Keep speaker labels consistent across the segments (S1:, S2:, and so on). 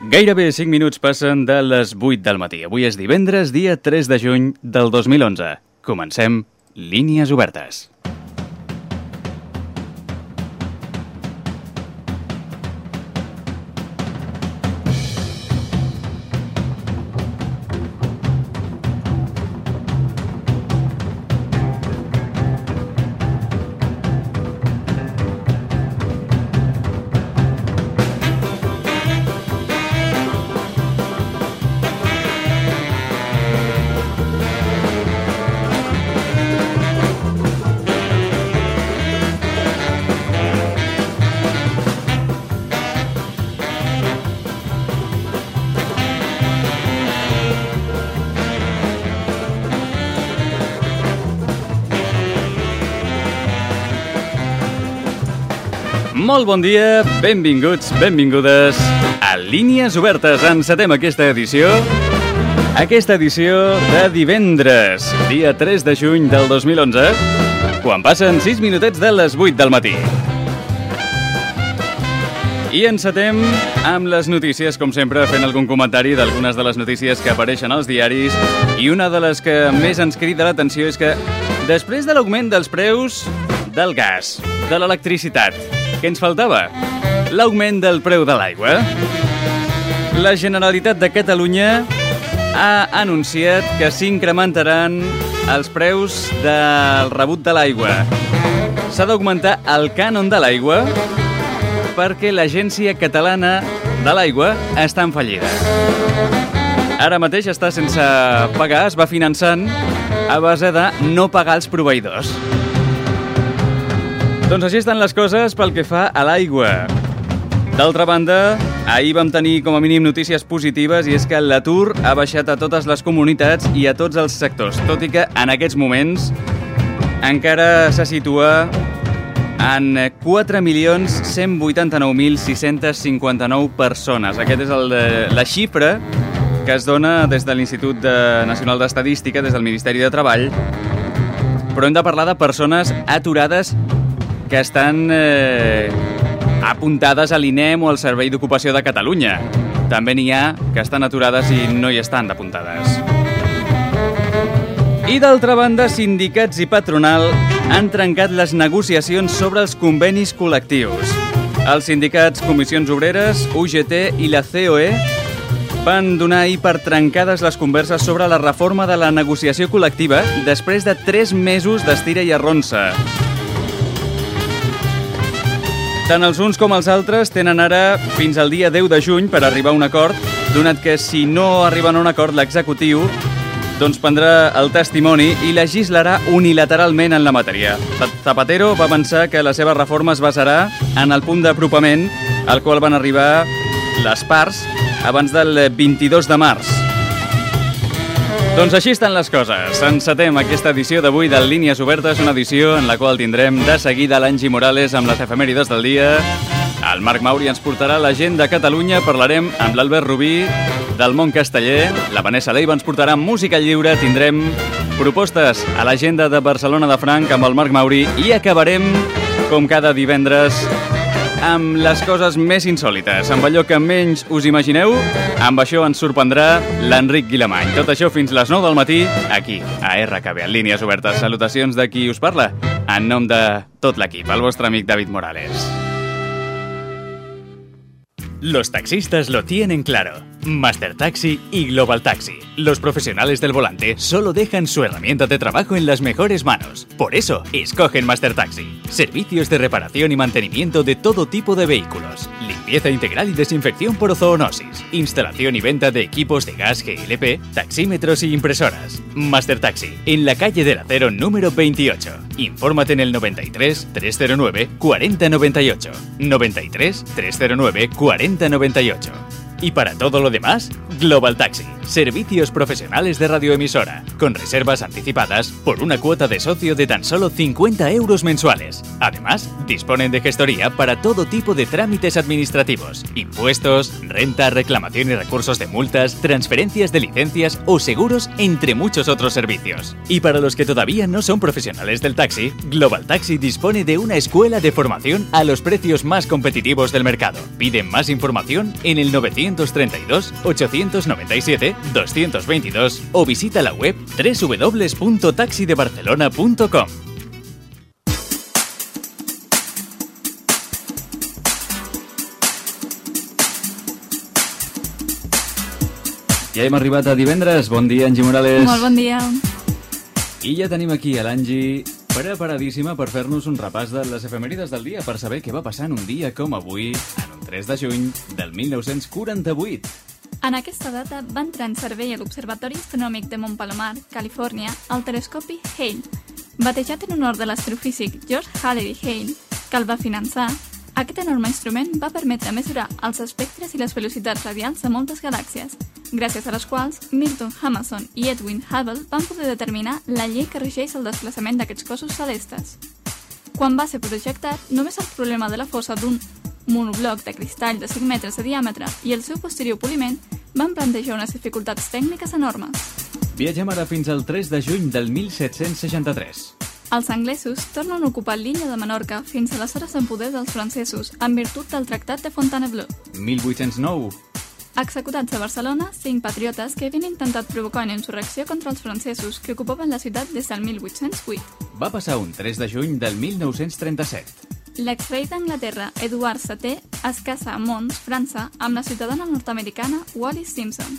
S1: Gairebé 5 minuts passen de les 8 del matí. Avui és divendres, dia 3 de juny del 2011. Comencem Línies Obertes. Molt bon dia, benvinguts, benvingudes a Línies Obertes. Encetem aquesta edició de divendres, dia 3 de juny del 2011, quan passen 6 minutets de les 8 del matí. I encetem amb les notícies, com sempre, fent algun comentari d'algunes de les notícies que apareixen als diaris. I una de les que més ens crida l'atenció és que, després de l'augment dels preus del gas, de l'electricitat, què ens faltava? L'augment del preu de l'aigua. La Generalitat de Catalunya ha anunciat que s'incrementaran els preus del rebut de l'aigua. S'ha d'augmentar el cànon de l'aigua perquè l'Agència Catalana de l'Aigua està en fallida. Ara mateix està sense pagar, es va finançant a base de no pagar els proveïdors. Doncs així estan les coses pel que fa a l'aigua. D'altra banda, ahir vam tenir com a mínim notícies positives i és que l'atur ha baixat a totes les comunitats i a tots els sectors, tot i que en aquests moments encara se situa en 4.189.659 persones. Aquesta és la xifra que es dona des de l'Institut Nacional d'Estadística, des del Ministeri de Treball, però hem de parlar de persones aturades que estan apuntades a l'INEM o al Servei d'Ocupació de Catalunya. També n'hi ha que estan aturades i no hi estan apuntades. I d'altra banda, sindicats i patronal han trencat les negociacions sobre els convenis col·lectius. Els sindicats Comissions Obreres, UGT i la COE van donar ahir per trencades les converses sobre la reforma de la negociació col·lectiva després de 3 mesos d'estira i arronsa. Tant els uns com els altres tenen ara fins al dia 10 de juny per arribar a un acord, donat que si no arriben a un acord l'executiu, doncs prendrà el testimoni i legislarà unilateralment en la matèria. Zapatero va avançar que la seva reforma es basarà en el punt d'apropament al qual van arribar les parts abans del 22 de març. Doncs així estan les coses. Encetem aquesta edició d'avui de Línies Obertes, una edició en la qual tindrem de seguida l'Angie Morales amb les efemèrides del dia. El Marc Mauri ens portarà l'agenda de Catalunya, parlarem amb l'Albert Rubí del món casteller. La Vanessa Leiva ens portarà música lliure, tindrem propostes a l'agenda de Barcelona de Franc amb el Marc Mauri i acabarem, com cada divendres, amb les coses més insòlites, amb allò que menys us imagineu. Amb això ens sorprendrà l'Enric Guilamany. Tot això fins les 9 del matí, aquí, a RKB, en Línies Obertes. Salutacions de qui us parla, en nom de tot l'equip, el vostre amic David Morales. Los taxistas lo tienen claro. Master Taxi y Global Taxi. Los profesionales del volante solo dejan su herramienta de trabajo en las mejores manos. Por eso, escogen Master Taxi. Servicios de reparación y mantenimiento de todo tipo de vehículos. Limpieza integral y desinfección por zoonosis. Instalación y venta de equipos de gas GLP, taxímetros y impresoras. Master Taxi, en la calle del Acero número 28. Infórmate en el 93 309 4098. 93 309 4098. Y para todo lo demás, Global Taxi. Servicios profesionales de radioemisora, con reservas anticipadas por una cuota de socio de tan solo 50 euros mensuales. Además, disponen de gestoría para todo tipo de trámites administrativos, impuestos, renta, reclamación y recursos de multas, transferencias de licencias o seguros, entre muchos otros servicios. Y para los que todavía no son profesionales del taxi, Global Taxi dispone de una escuela de formación a los precios más competitivos del mercado. Piden más información en el 900 932 897 222 o visita la web www.taxidebarcelona.com. Ja hem arribat a divendres. Bon dia, Angie Morales.
S2: Molt bon dia.
S1: I ja tenim aquí a l'Angie preparadíssima per fer-nos un repàs de les efemèrides del dia, per saber què va passar en un dia com avui, en un 3 de juny del 1948.
S2: En aquesta data va entrar en servei a l'Observatori Astronòmic de Mont Palomar, Califòrnia, el telescopi Hale. Batejat en honor de l'astrofísic George Hallery Hale, que el va finançar, aquest enorme instrument va permetre mesurar els espectres i les velocitats radials de moltes galàxies, gràcies a les quals Milton Hamerson i Edwin Hubble van poder determinar la llei que regeix el desplaçament d'aquests cossos celestes. Quan va ser projectat, només el problema de la fossa d'un monobloc de cristall de 5 metres de diàmetre i el seu posterior poliment van plantejar unes dificultats tècniques enormes.
S1: Viatgem ara fins al 3 de juny del 1763.
S2: Els anglesos tornen a ocupar l'illa de Menorca fins a les hores en poder dels francesos, en virtut del Tractat de Fontainebleau.
S1: 1809.
S2: Executats a Barcelona, 5 patriotes que havien intentat provocar una insurrecció contra els francesos que ocupaven la ciutat des del 1808.
S1: Va passar un 3 de juny del 1937.
S2: L'exrei d'Anglaterra, Edward VII, es casa a Mons, França, amb la ciutadana nord-americana Wallis Simpson.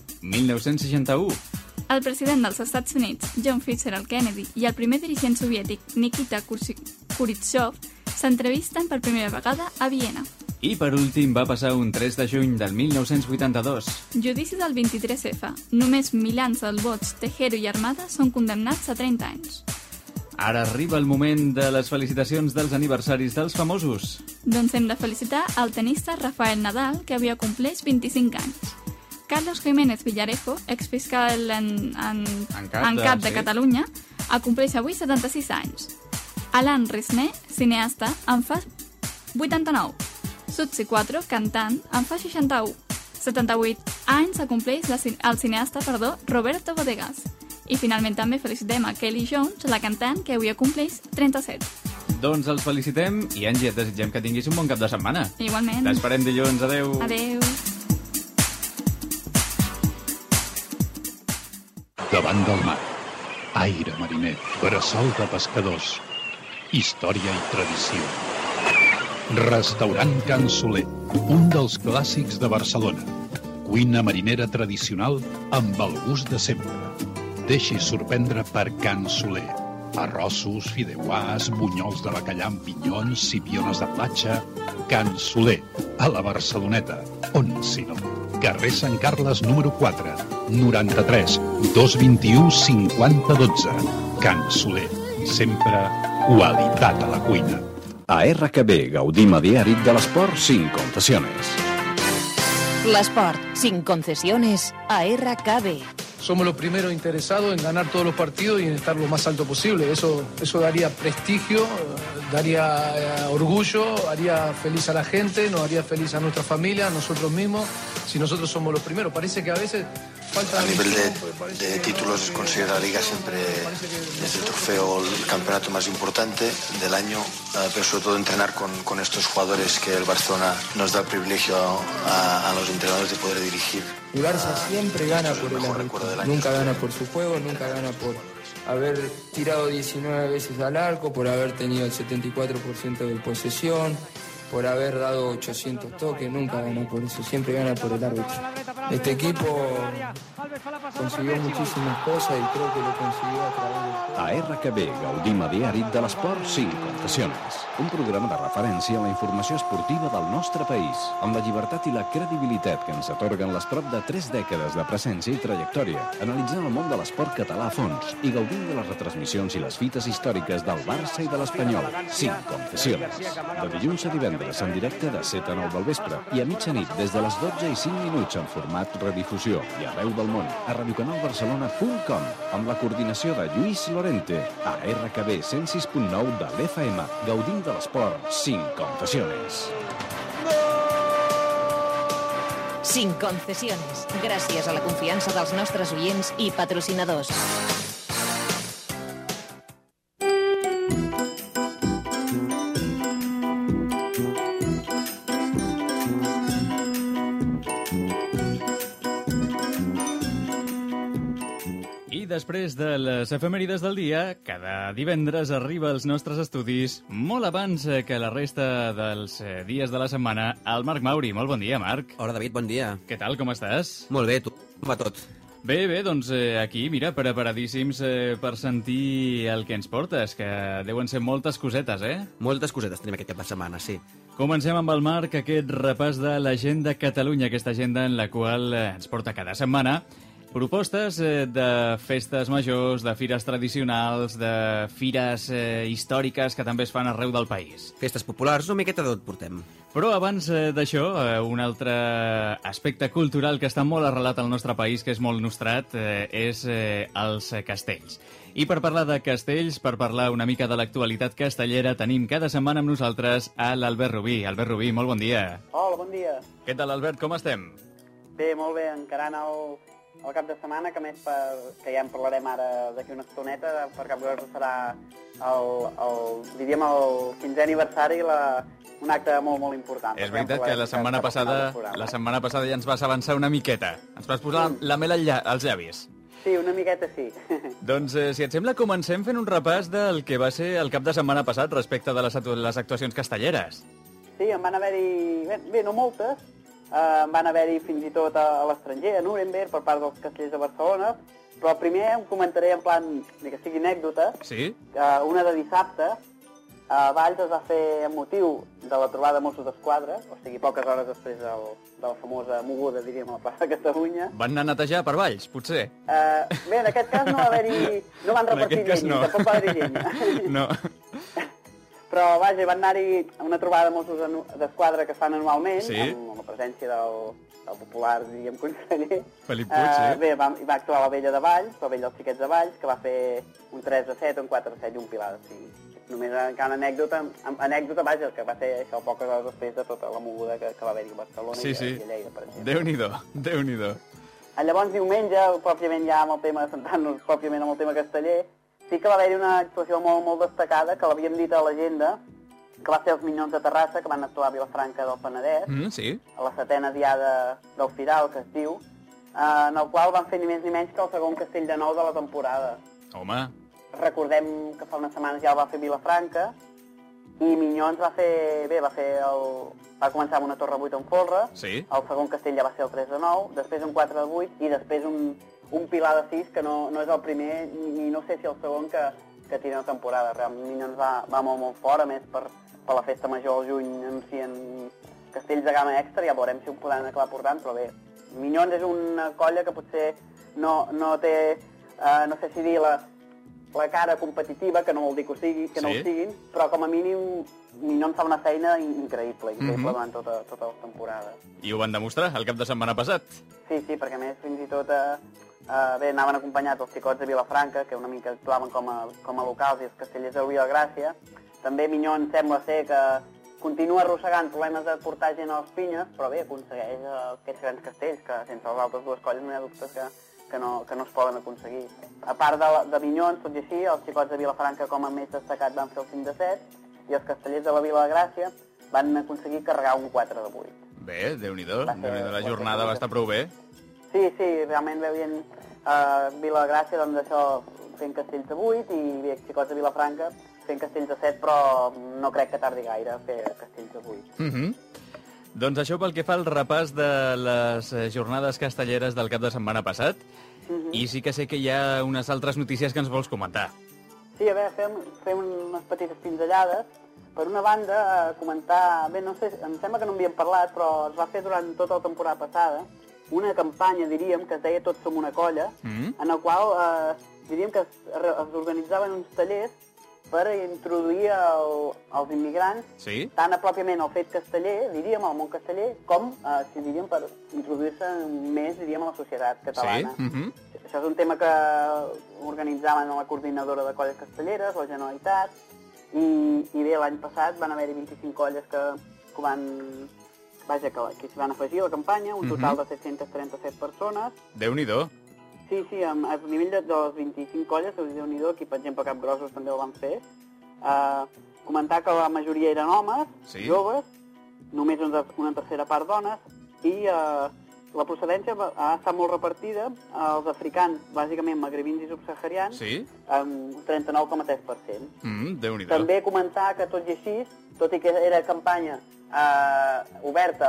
S1: 1961.
S2: El president dels Estats Units, John Fitzgerald Kennedy, i el primer dirigent soviètic, Nikita Khrushchev, s'entrevisten per primera vegada a Viena.
S1: I per últim va passar un 3 de juny del 1982.
S2: Judici del 23F. Només milans del vots Tejero i Armada són condemnats a 30 anys.
S1: Ara arriba el moment de les felicitacions dels aniversaris dels famosos.
S2: Doncs hem de felicitar el tenista Rafael Nadal, que avui compleix 25 anys. Carlos Jiménez Villarejo, exfiscal en cap de Catalunya, compleix avui 76 anys. Alain Resnais, cineasta, en fa 89. Sutsi 4, cantant, en fa 61. 78 anys compleix el cineasta Roberto Bodegas. I finalment també felicitem a Kelly Jones, la cantant, que avui compleix 37.
S1: Doncs els felicitem i, Angie, et desitgem que tinguis un bon cap de setmana.
S2: Igualment.
S1: T'esperem dilluns. Adeu.
S2: Adeu.
S3: Davant del mar, aire mariner, bressol de pescadors, història i tradició. Restaurant Can Soler, un dels clàssics de Barcelona. Cuina marinera tradicional amb el gust de sempre. Deixis sorprendre per Can Soler. Arrossos, fideuàs, bunyols de bacallà amb pinyons, sipiones de platja... Can Soler, a la Barceloneta. On, si no? Carrer Sant Carles, número 4, 93 221 5012. Can Soler, sempre qualitat a la cuina.
S4: A RKB gaudim a diari de l'esport sin concesiones.
S5: L'esport sin concesiones a RKB.
S6: Somos los primeros interesados en ganar todos los partidos y en estar lo más alto posible. Eso daría prestigio, daría orgullo, haría feliz a la gente, nos haría feliz a nuestra familia, a nosotros mismos, si nosotros somos los primeros. Parece que a veces falta...
S7: A nivel de títulos, considero la Liga siempre es el trofeo, el campeonato más importante del año, pero sobre todo entrenar con estos jugadores que el Barcelona nos da el privilegio a los entrenadores de poder dirigir.
S8: Y Barça siempre gana por el arco, nunca gana por su juego, nunca gana por haber tirado 19 veces al arco, por haber tenido el 74% de posesión, por haber dado 800 toques, nunca gana por eso, siempre gana por el árbitro. Este equipo consiguió muchísimas cosas y creo que lo consiguió a través de...
S4: A RKB gaudim a diari de l'esport sin concesiones. Un programa de referència a la informació esportiva del nostre país, amb la llibertat i la credibilitat que ens atorguen les prop de 3 dècades de presència i trajectòria, analitzant el món de l'esport català a fons i gaudint de les retransmissions i les fites històriques del Barça i de l'Espanyol, sin concesiones. De dilluns a divendres en directe de 7 a 9 del vespre i a mitjanit des de les 12 i 5 minuts en format redifusió i arreu del món a radiocanalbarcelona.com amb la coordinació de Lluís Lorente a RKB 106.9 de l'FM, gaudint de l'esport sin concesiones.
S5: Sin concesiones, gràcies a la confiança dels nostres oients i patrocinadors.
S1: després de les efemèrides del dia, cada divendres arriba als nostres estudis, molt abans que la resta dels dies de la setmana, el Marc Mauri. Molt bon dia, Marc.
S9: Hola, David, bon dia.
S1: Què tal, com estàs?
S9: Molt bé, tu? Com va tot?
S1: Bé, doncs aquí, mira, preparadíssims per sentir el que ens portes, que deuen ser moltes cosetes, eh?
S9: Moltes cosetes tenim aquest cap de setmana, sí.
S1: Comencem amb el Marc, aquest repàs de l'Agenda Catalunya, aquesta agenda en la qual ens porta cada setmana propostes de festes majors, de fires tradicionals, de fires històriques que també es fan arreu del país.
S9: Festes populars, una miqueta de tot portem.
S1: Però abans d'això, un altre aspecte cultural que està molt arrelat al nostre país, que és molt nostrat, és els castells. I per parlar de castells, per parlar una mica de l'actualitat castellera, tenim cada setmana amb nosaltres a l'Albert Rubí. Albert Rubí, molt bon dia.
S10: Hola, bon dia.
S1: Què tal, Albert, com estem?
S10: Bé, molt bé, encarant el cap de setmana, que a més que ja en parlarem ara d'aquí una estoneta, per cap cosa serà diríem el 15è aniversari, un acte molt, molt important.
S1: És veritat que la setmana passada ja ens vas avançar una miqueta. Ens vas posar la mel als llavis.
S10: Sí, una miqueta sí.
S1: Doncs, si et sembla, comencem fent un repàs del que va ser el cap de setmana passat respecte de les actuacions castelleres.
S10: Sí, en van haver-hi, bé, no moltes, van haver-hi fins i tot a l'estranger, a Nuremberg, per part dels castellers de Barcelona, però primer em comentaré en plan, que sigui anècdota,
S1: sí?
S10: Una de dissabte, a Valls es va fer amb motiu de la trobada de Mossos d'Esquadra, o sigui, poques hores després de la famosa moguda, diríem, a la plaça de Catalunya.
S1: Van anar a netejar per Valls, potser?
S10: Bé, en aquest cas no van repartir llenya, tampoc va haver-hi llenya.
S1: No.
S10: Però, vaja, van anar-hi a una trobada de Mossos d'Esquadra que es fan anualment,
S1: sí?
S10: amb la presència del popular, diríem, conseller.
S1: Felip Puig, sí.
S10: Bé, va actuar la vella de Valls, la vella dels xiquets de Valls, que va fer un 3-7, un 4-7 i un pilar de 5. Només encara una anècdota, vaja, que va ser això poques hores després de tota la moguda que va haver-hi a Barcelona i a Lleida, per exemple.
S1: Déu-n'hi-do.
S10: Llavors, diumenge, pròpiament ja amb el tema, sentant-nos pròpiament amb el tema casteller, sí que va haver-hi una actuació molt, molt destacada, que l'havíem dit a l'agenda, que va ser els Minyons de Terrassa, que van actuar a Vilafranca del Penedès,
S1: sí?
S10: A la 7a diada del Firal, que es diu, en el qual van fer ni més ni menys que el segon castell de nou de la temporada.
S1: Home!
S10: Recordem que fa unes setmanes ja el va fer Vilafranca, i Minyons va començar amb una torre 8 en folre,
S1: sí?
S10: El segon castell ja va ser el 3 de 9, després un 4 de 8, i després un pilar de 6, que no és el primer, ni no sé si el segon que tira la temporada. Realment Minyons va molt, molt fort, a més per la festa major al juny anuncien castells de gamma extra, ja veurem si ho podran acabar portant, però bé, Minyons és una colla que potser no té, no sé si dir la cara competitiva, que no vol dir que no ho siguin, però com a mínim Minyons fa una feina increïble durant tota la temporada.
S1: I ho van demostrar el cap de setmana passat.
S10: Sí, perquè a més fins i tot anaven acompanyats els xicots de Vilafranca, que una mica actuaven com a locals, i els castellers de Vila Gràcia. També Minyons sembla ser que continua arrossegant problemes de portar gent a les pinyes, però bé, aconsegueix aquests grans castells, que sense les altres dues colles no hi ha dubtes que no es poden aconseguir. A part de Minyons, tot i així, els xicots de Vilafranca com a més destacat van fer el 5 de 7, i els castellers de la Vila de Gràcia van aconseguir carregar un 4 de 8.
S1: Bé, Déu-n'hi-do, la jornada va estar prou bé.
S10: Sí, realment veient Vila de Gràcia, doncs això, fent castells de 8, i bé, xicots de Vilafranca fent castells de 7, però no crec que tardi gaire fer castells de 8.
S1: Doncs això pel que fa al repàs de les jornades castelleres del cap de setmana passat, i sí que sé que hi ha unes altres notícies que ens vols comentar.
S10: Sí, a veure, fem unes petites pinzellades. Per una banda, comentar, bé, no sé, em sembla que no en havíem parlat, però es va fer durant tota la temporada passada una campanya, diríem, que es deia Tots som una colla, en el qual diríem que es organitzaven uns tallers per introduir els immigrants, tant a pròpiament el fet casteller, diríem, al món casteller, com, diríem, per introduir-se més, diríem, a la societat catalana. Això és un tema que organitzaven la coordinadora de colles castelleres, la Generalitat, i bé, l'any passat van haver-hi 25 colles que s'hi van afegir a la campanya, un total de 737 persones.
S1: Déu-n'hi-do!
S10: Sí, a nivell de les 25 colles, Déu-n'hi-do, aquí per exemple Capgrossos també ho van fer. Comentar que la majoria eren homes, joves, només una tercera part dones, i la procedència ha estat molt repartida. Els africans, bàsicament magrebins i subsaharians, amb 39,3%.
S1: Déu-n'hi-do.
S10: També comentar que tot i així, tot i que era campanya oberta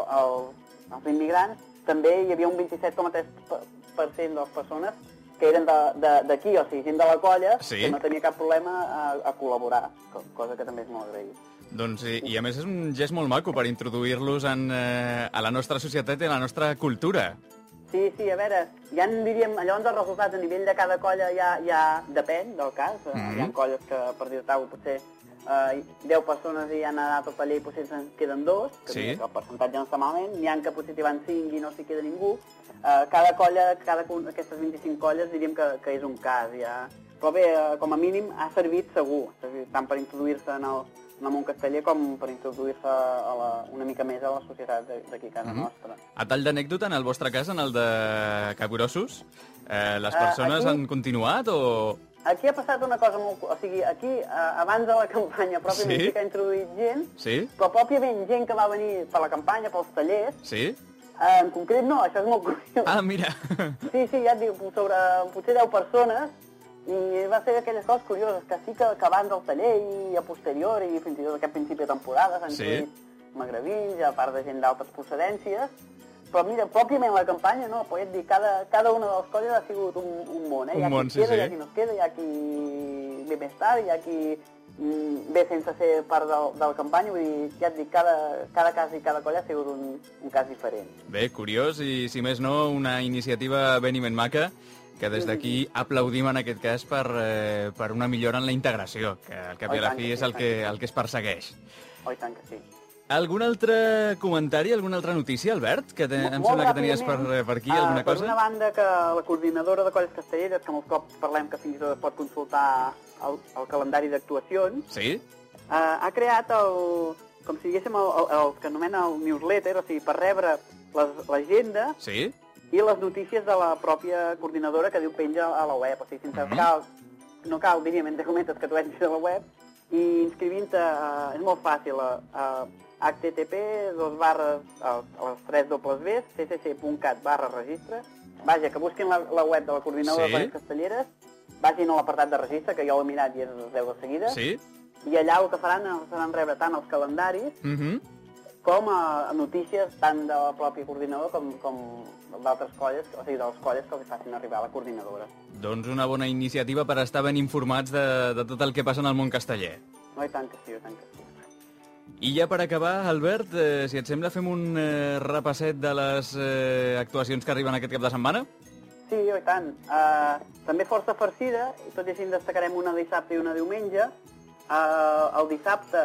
S10: als immigrants, també hi havia un 27,3% de les persones que eren d'aquí, o sigui, gent de la colla, que no tenia cap problema a col·laborar, cosa que també és molt agraït.
S1: Doncs, i a més és un gest molt maco per introduir-los a la nostra societat i a la nostra cultura.
S10: Sí, a veure, ja en diríem, llavors els resultats a nivell de cada colla ja depèn del cas. Hi ha colles que, per dir-ho, potser 10 persones hi han anat al taller i potser se'n queden 2, que el percentatge no està malament, n'hi ha que potser hi van 5 i no s'hi queda ningú. Cada colla, aquestes 25 colles, diríem que és un cas, ja. Però bé, com a mínim ha servit segur, tant per introduir-se en el món casteller com per introduir-se una mica més a la societat d'aquí a casa nostra.
S1: A tall d'anècdota, en el vostre cas, en el de Capgrossos, les persones han continuat o...?
S10: Aquí ha passat una cosa molt... O sigui, aquí, abans de la campanya, pròpiament sí que ha introduït gent, però pròpiament gent que va venir per la campanya, pels tallers...
S1: Sí?
S10: En concret no, això és molt curiós.
S1: Ah, mira!
S10: Sí, ja et dic, sobre potser 10 persones, i va ser aquelles coses curioses, que sí que abans del taller i a posterior, i fins i tot aquest principi de temporada, s'han introduït magrebins, a part de gent d'altres procedències, però mira, pròpiament la campanya, no, però ja et dic, cada una de les colles ha sigut un món, Hi ha qui queda, hi ha qui no es queda, hi ha qui ve més tard, hi ha qui ve sense ser part de la campanya, vull dir, ja et dic, cada cas i cada colla ha sigut un cas diferent.
S1: Bé, curiós, i si més no, una iniciativa ben i ben maca, que des d'aquí aplaudim en aquest cas per una millora en la integració, que al cap i a la fi és el que es persegueix.
S10: Oh, i tant que sí.
S1: Algun altre comentari, alguna altra notícia, Albert? Que em sembla que tenies per aquí alguna cosa?
S10: Per una banda, que la coordinadora de colles castelleres, que molts cops parlem que fins i tot es pot consultar el calendari d'actuacions, ha creat com si diguéssim el que anomena el newsletter, o sigui, per rebre l'agenda i les notícies de la pròpia coordinadora que diu penja a la web. O sigui, no cal, diríem, entre cometes, que tu entris a la web, i inscrivint-te és molt fàcil, http://cccc.cat/registre. Vaja, que busquin la web de la coordinadora de colles castelleres, vagin a l'apartat de registre, que jo ho he mirat i es veu de seguida, i allà el que faran rebre tant els calendaris com notícies tant de la pròpia coordinadora com d'altres colles, o sigui, de les colles que els facin arribar a la coordinadora.
S1: Doncs una bona iniciativa per estar ben informats de tot el que passa en el món casteller.
S10: No, i tant que sí, i tant que sí.
S1: I ja per acabar, Albert, si et sembla, fem un repasset de les actuacions que arriben aquest cap de setmana?
S10: Sí, i tant. També força farcida, i tot i així en destacarem una dissabte i una diumenge. El dissabte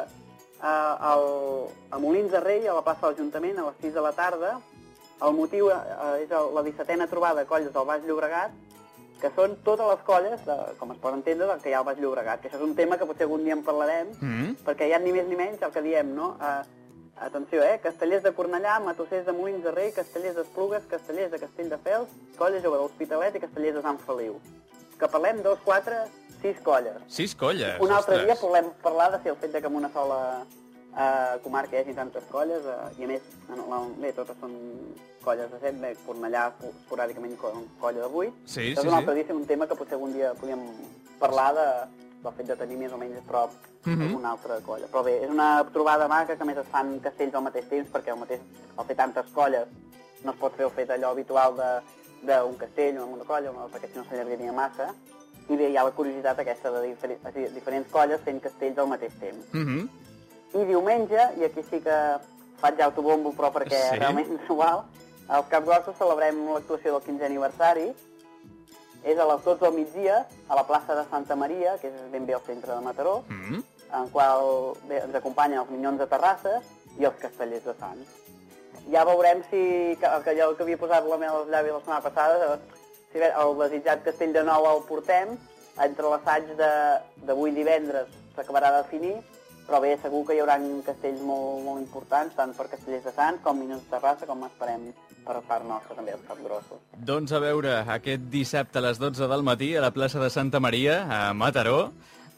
S10: a Molins de Rei, a la plaça de l'Ajuntament, a les 6 de la tarda. El motiu és la 17a trobada de colles del Baix Llobregat, que són totes les colles, com es pot entendre, que hi ha al Baix Llobregat, que això és un tema que potser algun dia en parlarem, perquè hi ha ni més ni menys el que diem, no? Atenció, Castellers de Cornellà, Matossers de Molins de Rei, Castellers d'Esplugues, Castellers de Castelldefels, Colla Jove de l'Hospitalet i Castellers de Sant Feliu. Que parlem 2, 4, 6 colles.
S1: 6 colles,
S10: un altre dia podem parlar de si el fet que en una sola comarca hi hagi tantes colles, i a més, bé, totes són colles de 7, bé, Cornellà esporàdicament colla de 8.
S1: Sí,
S10: és un altre dia, un tema que potser algun dia podríem parlar del fet de tenir més o menys a prop una altra colla. Però bé, és una trobada maca, que a més es fan castells al mateix temps, perquè al fer tantes colles no es pot fer el fet allò habitual d'un castell o una colla, perquè si no s'allargaria massa, i bé, hi ha la curiositat aquesta de diferents colles fent castells al mateix temps. I diumenge, i aquí sí que faig autobombo, però perquè realment és igual, als Capgrossos celebrem l'actuació del 15è aniversari. És a les 12 del migdia, a la plaça de Santa Maria, que és ben bé al centre de Mataró, en qual ens acompanyen els Minyons de Terrassa i els Castellers de Sants. Ja veurem si, que allò que havia posat la meva llavi la setmana passada, si el desitjat Castell de Nou el portem, entre l'assaig d'avui divendres s'acabarà de definir, però bé, segur que hi haurà castells molt, molt importants, tant per Castellers de Sants com Minyons de Terrassa, com esperem per part nostra també els Capgrossos.
S1: Doncs a veure, aquest dissabte a les 12 del matí a la plaça de Santa Maria, a Mataró,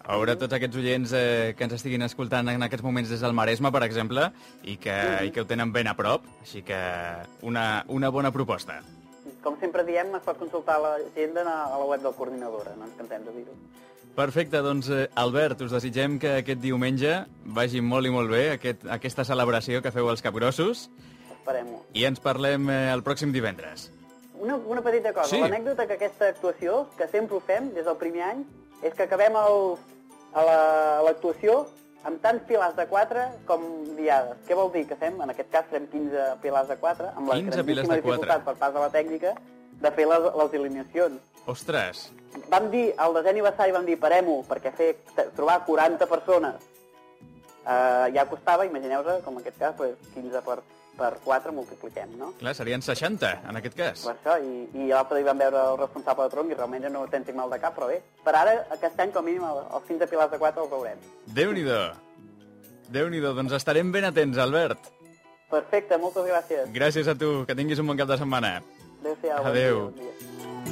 S1: veure tots aquests oients que ens estiguin escoltant en aquests moments des del Maresme, per exemple, i que ho tenen ben a prop. Així que una bona proposta.
S10: Com sempre diem, es pot consultar l'agenda a la web del Coordinadora, no ens cansem de dir-ho.
S1: Perfecte, doncs Albert, us desitgem que aquest diumenge vagi molt i molt bé aquesta celebració que feu als Capgrossos.
S10: Esperem-ho.
S1: I ens parlem el pròxim divendres.
S10: Una petita cosa,
S1: sí.
S10: L'anècdota que aquesta actuació, que sempre ho fem des del primer any, és que acabem l'actuació amb tants pilars de 4 com diades. Què vol dir? Que fem, en aquest cas, fem 15 pilars de 4, amb la grandíssima dificultat per part de la tècnica de fer les alineacions.
S1: Ostres!
S10: Vam dir, al desè aniversari vam dir, parem-ho, perquè trobar 40 persones ja costava, imagineu-vos, com en aquest cas, 15 per 4 multipliquem, no?
S1: Clar, serien 60, en aquest cas.
S10: Per això, i l'altre dia vam veure el responsable de tronc i realment ja no t'entenc mal de cap, però bé, per ara, aquest any, com a mínim, els 15 pilars de 4 els veurem.
S1: Déu-n'hi-do! Déu-n'hi-do, doncs estarem ben atents, Albert.
S10: Perfecte, moltes gràcies.
S1: Gràcies a tu, que tinguis un bon cap de setmana.
S10: Adéu-siau.
S1: Adéu.
S10: Bon dia.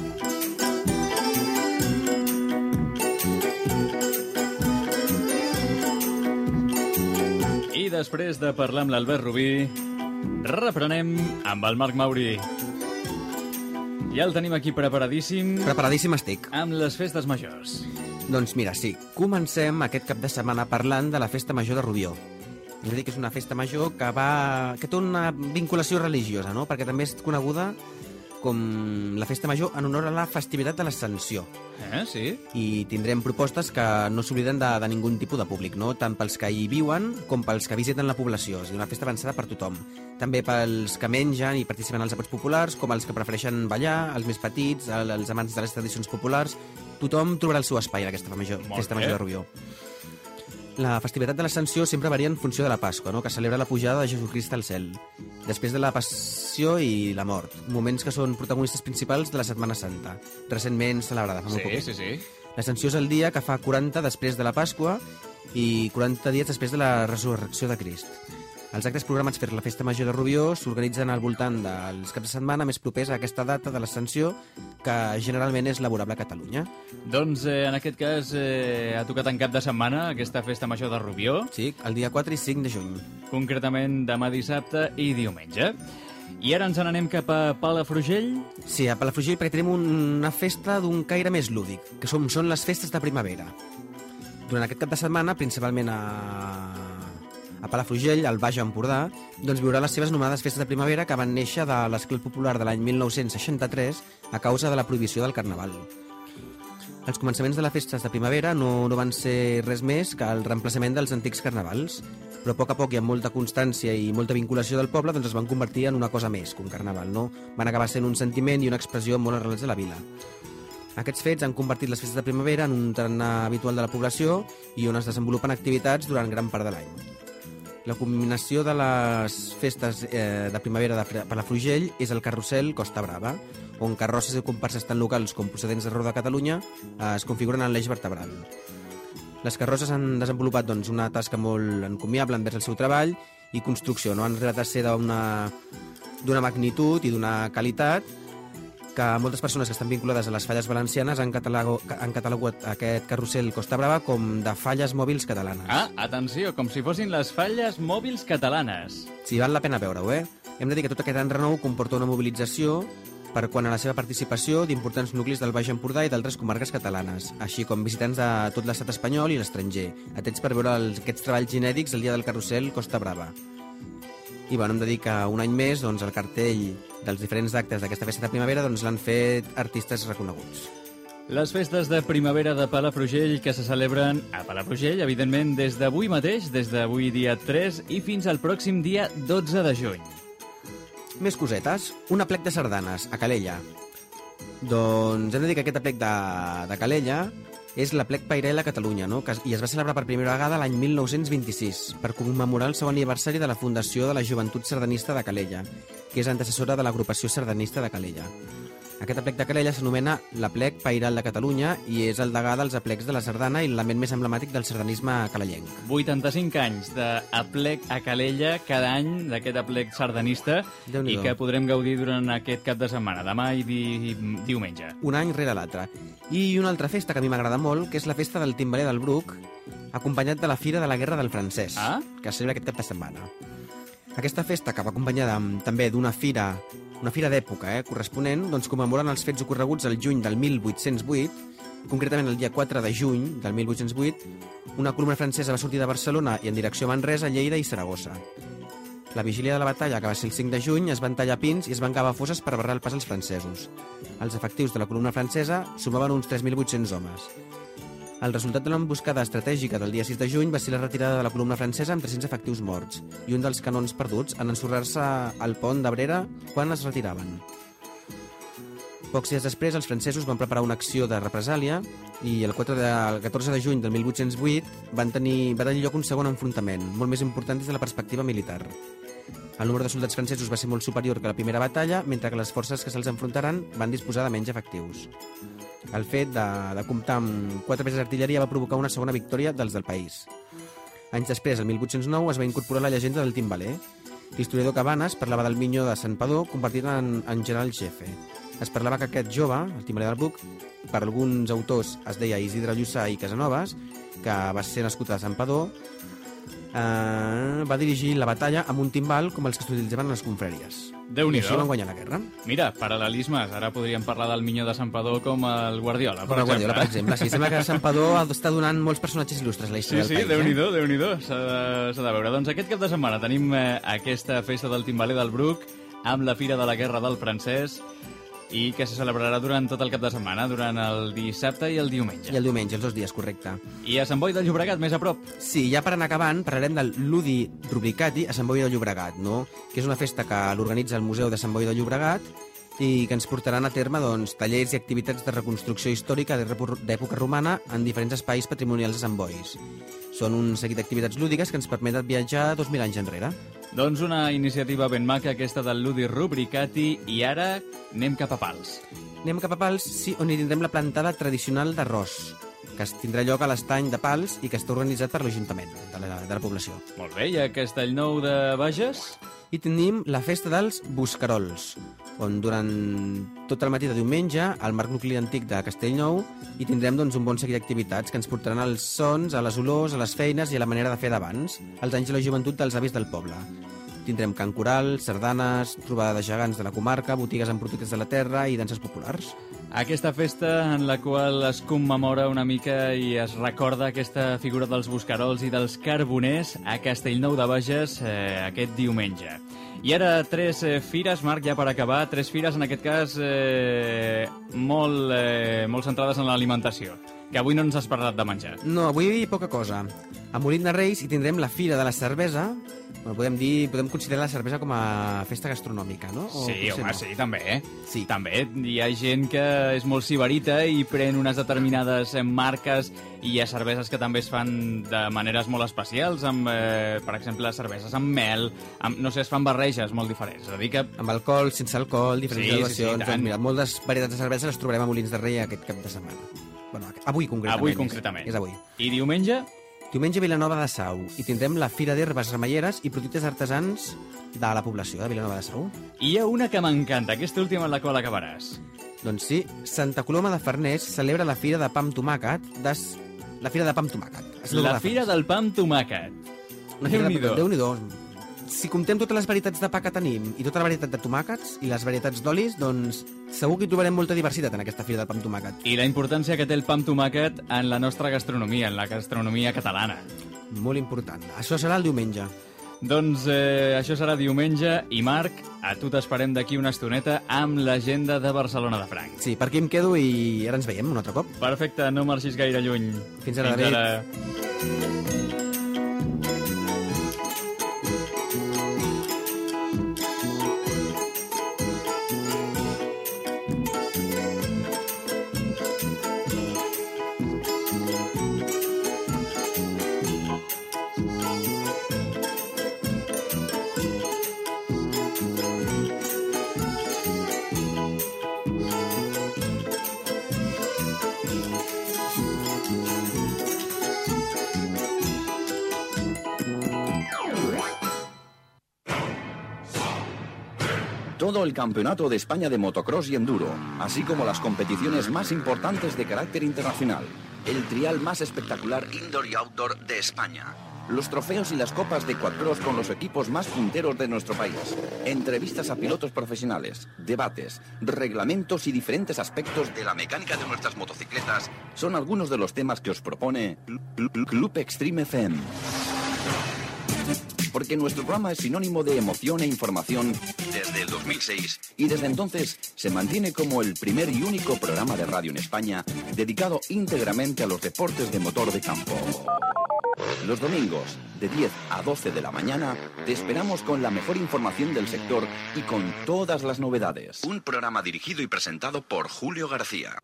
S1: I després de parlar amb l'Albert Rubí, reprenem amb el Marc Mauri. Ja el tenim aquí preparadíssim.
S9: Preparadíssim estic.
S1: Amb les festes majors.
S9: Doncs mira, sí, comencem aquest cap de setmana parlant de la Festa Major de Rubió. És a dir, que és una festa major que té una vinculació religiosa, no? Perquè també és coneguda com la festa major en honor a la festivitat de l'Ascensió.
S1: Sí?
S9: I tindrem propostes que no s'obliden de ningú tipus de públic, no? Tant pels que hi viuen com pels que visiten la població. És a dir, una festa avançada per tothom. També pels que mengen i participen als àpats populars, com els que prefereixen ballar, els més petits, els amants de les tradicions populars. Tothom trobarà el seu espai en aquesta festa major de Rubió. La festivitat de l'Ascensió sempre varia en funció de la Pasqua, no? Que celebra la pujada de Jesucrist al cel, després de la passió i la mort, moments que són protagonistes principals de la Setmana Santa, recentment celebrada fa molt poc.
S1: Sí.
S9: L'Ascensió és el dia que fa 40 després de la Pasqua i 40 dies després de la resurrecció de Crist. Els actes programats per la Festa Major de Rubió s'organitzen al voltant dels caps de setmana més propers a aquesta data de l'Ascensió, que generalment és laborable a Catalunya.
S1: Doncs en aquest cas ha tocat en cap de setmana aquesta Festa Major de Rubió.
S9: Sí, el dia 4 i 5 de juny.
S1: Concretament demà dissabte i diumenge. I ara ens n'anem cap a Palafrugell?
S9: Sí, a Palafrugell perquè tenim una festa d'un caire més lúdic, que són les festes de primavera. Durant aquest cap de setmana, principalment a Palafrugell, al Baix Empordà, doncs viurà les seves anomenades festes de primavera que van néixer de l'esclat popular de l'any 1963 a causa de la prohibició del Carnaval. Els començaments de les festes de primavera no van ser res més que el reemplaçament dels antics carnavals, però a poc i amb molta constància i molta vinculació del poble doncs es van convertir en una cosa més que un carnaval, no? Van acabar sent un sentiment i una expressió molt arrelats de la vila. Aquests fets han convertit les festes de primavera en un tarannà habitual de la població i on es desenvolupen activitats durant gran part de l'any. La culminació de les festes de primavera de Palafrugell és el Carrusel Costa Brava, on carrosses i comparses tant locals com procedents d'arreu de Catalunya es configuren en l'eix vertebral. Les carrosses han desenvolupat una tasca molt encomiable envers el seu treball i construcció, no? Han arribat a ser d'una magnitud i d'una qualitat que moltes persones que estan vinculades a les falles valencianes han catalogat aquest Carrusel Costa Brava com de falles mòbils catalanes.
S1: Atenció, com si fossin les falles mòbils catalanes.
S9: Sí, val la pena veure-ho, Hem de dir que tot aquest enrenou comporta una mobilització per quant a la seva participació d'importants nuclis del Baix Empordà i d'altres comarques catalanes, així com visitants de tot l'estat espanyol i l'estranger, atents per veure aquests treballs inèdits el dia del Carrusel Costa Brava. I hem de dir que un any més el cartell dels diferents actes d'aquesta festa de primavera l'han fet artistes reconeguts.
S1: Les festes de primavera de Palafrugell que se celebren a Palafrugell, evidentment, des d'avui mateix, des d'avui dia 3 i fins al pròxim dia 12 de juny.
S9: Més cosetes. Un aplec de sardanes, a Calella. Doncs hem de dir que aquest aplec de Calella és l'aplec Pairel a Catalunya, no? I es va celebrar per primera vegada l'any 1926 per commemorar el seu aniversari de la fundació de la Joventut Sardanista de Calella, que és antecessora de l'agrupació sardanista de Calella. Aquest aplec de Calella s'anomena l'aplec pairal de Catalunya i és el degà dels aplecs de la sardana i l'element més emblemàtic del sardanisme calellenc.
S1: 85 anys d'aplec a Calella cada any, d'aquest aplec sardanista, i que podrem gaudir durant aquest cap de setmana, demà i diumenge.
S9: Un any rere l'altre. I una altra festa que a mi m'agrada molt, que és la festa del timbaler del Bruc, acompanyat de la Fira de la Guerra del Francès, que es celebra aquest cap de setmana. Aquesta festa, que va acompanyada també d'una fira d'època corresponent, doncs commemoren els fets ocorreguts el juny del 1808, concretament el dia 4 de juny del 1808, una columna francesa va sortir de Barcelona i en direcció a Manresa, Lleida i Saragossa. La vigília de la batalla, que va ser el 5 de juny, es van tallar pins i es van cavar fosses per barrar el pas als francesos. Els efectius de la columna francesa sumaven uns 3.800 homes. El resultat de l'emboscada estratègica del dia 6 de juny va ser la retirada de la columna francesa amb 300 efectius morts i un dels canons perduts en ensorrar-se al pont d'Abrera quan es retiraven. Pocs dies després, els francesos van preparar una acció de represàlia i el 14 de juny del 1808 va tenir lloc un segon enfrontament, molt més important des de la perspectiva militar. El número de soldats francesos va ser molt superior que la primera batalla, mentre que les forces que se'ls enfrontaran van disposar de menys efectius. El fet de comptar amb 4 peces d'artilleria va provocar una segona victòria dels del país. Anys després, el 1809, es va incorporar la llegenda del timbaler. L'historiador Cabanes parlava del minyó de Santpedor convertit en general jefe. Es parlava que aquest jove, el timbaler del Bruc, per alguns autors es deia Isidre Llussà i Casanovas, que va ser nascut a Santpedor, va dirigir la batalla amb un timbal com els que s'utilitzaven a les confraries.
S1: Déu-n'hi-do.
S9: I així van guanyar la guerra.
S1: Mira, paral·lelismes. Ara podríem parlar del minyó de Santpedor com el Guardiola, per exemple.
S9: Per exemple. Sí, sembla que Santpedor està donant molts personatges il·lustres a la història del país.
S1: Sí, Déu-n'hi-do. S'ha de veure. Doncs aquest cap de setmana tenim aquesta festa del timbaler del Bruc amb la Fira de la Guerra del Francès i que se celebrarà durant tot el cap de setmana, durant el dissabte i el diumenge.
S9: I el diumenge, els 2 dies, correcte.
S1: I a Sant Boi de Llobregat, més a prop.
S9: Sí, ja per anar acabant, parlarem del Ludi Rubricati a Sant Boi de Llobregat, no? Que és una festa que l'organitza el Museu de Sant Boi de Llobregat i que ens portaran a terme tallers i activitats de reconstrucció històrica d'època romana en diferents espais patrimonials de Sant Bois. Són un seguit d'activitats lúdiques que ens permeten viatjar 2.000 anys enrere.
S1: Doncs una iniciativa ben maca, aquesta del Ludi Rubricati, i ara anem cap a Pals.
S9: Anem cap a Pals, sí, on hi tindrem la plantada tradicional d'arròs, que es tindrà lloc a l'estany de Pals i que està organitzat per l'Ajuntament de la població.
S1: Molt bé, i a Castellnou de Bages?
S9: I tenim la festa dels Buscarols, on durant tot el matí de diumenge, al Marc Nucli Antic de Castellnou, hi tindrem un bon seguit d'activitats que ens portaran als sons, a les olors, a les feines i a la manera de fer d'abans, als anys de la joventut dels avis del poble. Tindrem cant coral, sardanes, trobada de gegants de la comarca, botigues amb productes de la terra i danses populars.
S1: Aquesta festa en la qual es commemora una mica i es recorda aquesta figura dels buscarols i dels carboners a Castellnou de Bages aquest diumenge. I ara 3 fires, Marc, ja per acabar, 3 fires en aquest cas molt centrades en l'alimentació, que avui no ens has parlat de menjar.
S9: No, avui poca cosa. A Molins de Reis hi tindrem la Fira de la Cervesa. Podem considerar la cervesa com a festa gastronòmica, no?
S1: Sí, home, sí, també. Sí. També hi ha gent que és molt sibarita i pren unes determinades marques i hi ha cerveses que també es fan de maneres molt especials, amb, per exemple, cerveses amb mel, no sé, es fan barreges molt diferents. És a dir que...
S9: Amb alcohol, sense alcohol, diferents graduacions. Doncs mira, moltes varietats de cervesa les trobarem a Molins de Rei aquest cap de setmana. Bueno, avui concretament.
S1: Avui concretament.
S9: És avui.
S1: I diumenge?
S9: Diumenge a Vilanova de Sau i tindrem la Fira d'Herbes Remeieres i productes artesans de la població de Vilanova de Sau.
S1: I hi ha una que m'encanta, aquesta última en la qual acabaràs.
S9: Doncs sí, Santa Coloma de Farners celebra la Fira de Pa amb Tomàquet. La Fira de Pa amb Tomàquet.
S1: La Fira del Pa amb Tomàquet.
S9: Déu-n'hi-do. Si comptem totes les varietats de pa que tenim i tota la varietat de tomàquets i les varietats d'olis, doncs segur que hi trobarem molta diversitat en aquesta Fira del Pa amb Tomàquet.
S1: I la importància que té el pa amb tomàquet en la nostra gastronomia, en la gastronomia catalana.
S9: Molt important. Això serà el diumenge.
S1: Doncs això serà diumenge i Marc, a tu t'esperem d'aquí una estoneta amb l'agenda de Barcelona de Franc.
S9: Sí, per aquí em quedo i ara ens veiem un altre cop.
S1: Perfecte, no marxis gaire lluny.
S9: Fins ara, David.
S11: todo el Campeonato de España de Motocross y Enduro, así como las competiciones más importantes de carácter internacional. El trial más espectacular indoor y outdoor de España. Los trofeos y las copas de quadcross con los equipos más punteros de nuestro país. Entrevistas a pilotos profesionales, debates, reglamentos y diferentes aspectos de la mecánica de nuestras motocicletas son algunos de los temas que os propone Club Extreme FM. Porque nuestro programa es sinónimo de emoción e información desde el 2006 y desde entonces se mantiene como el primer y único programa de radio en España dedicado íntegramente a los deportes de motor de campo. Los domingos, de 10 a 12 de la mañana, te esperamos con la mejor información del sector y con todas las novedades. Un programa dirigido y presentado por Julio García.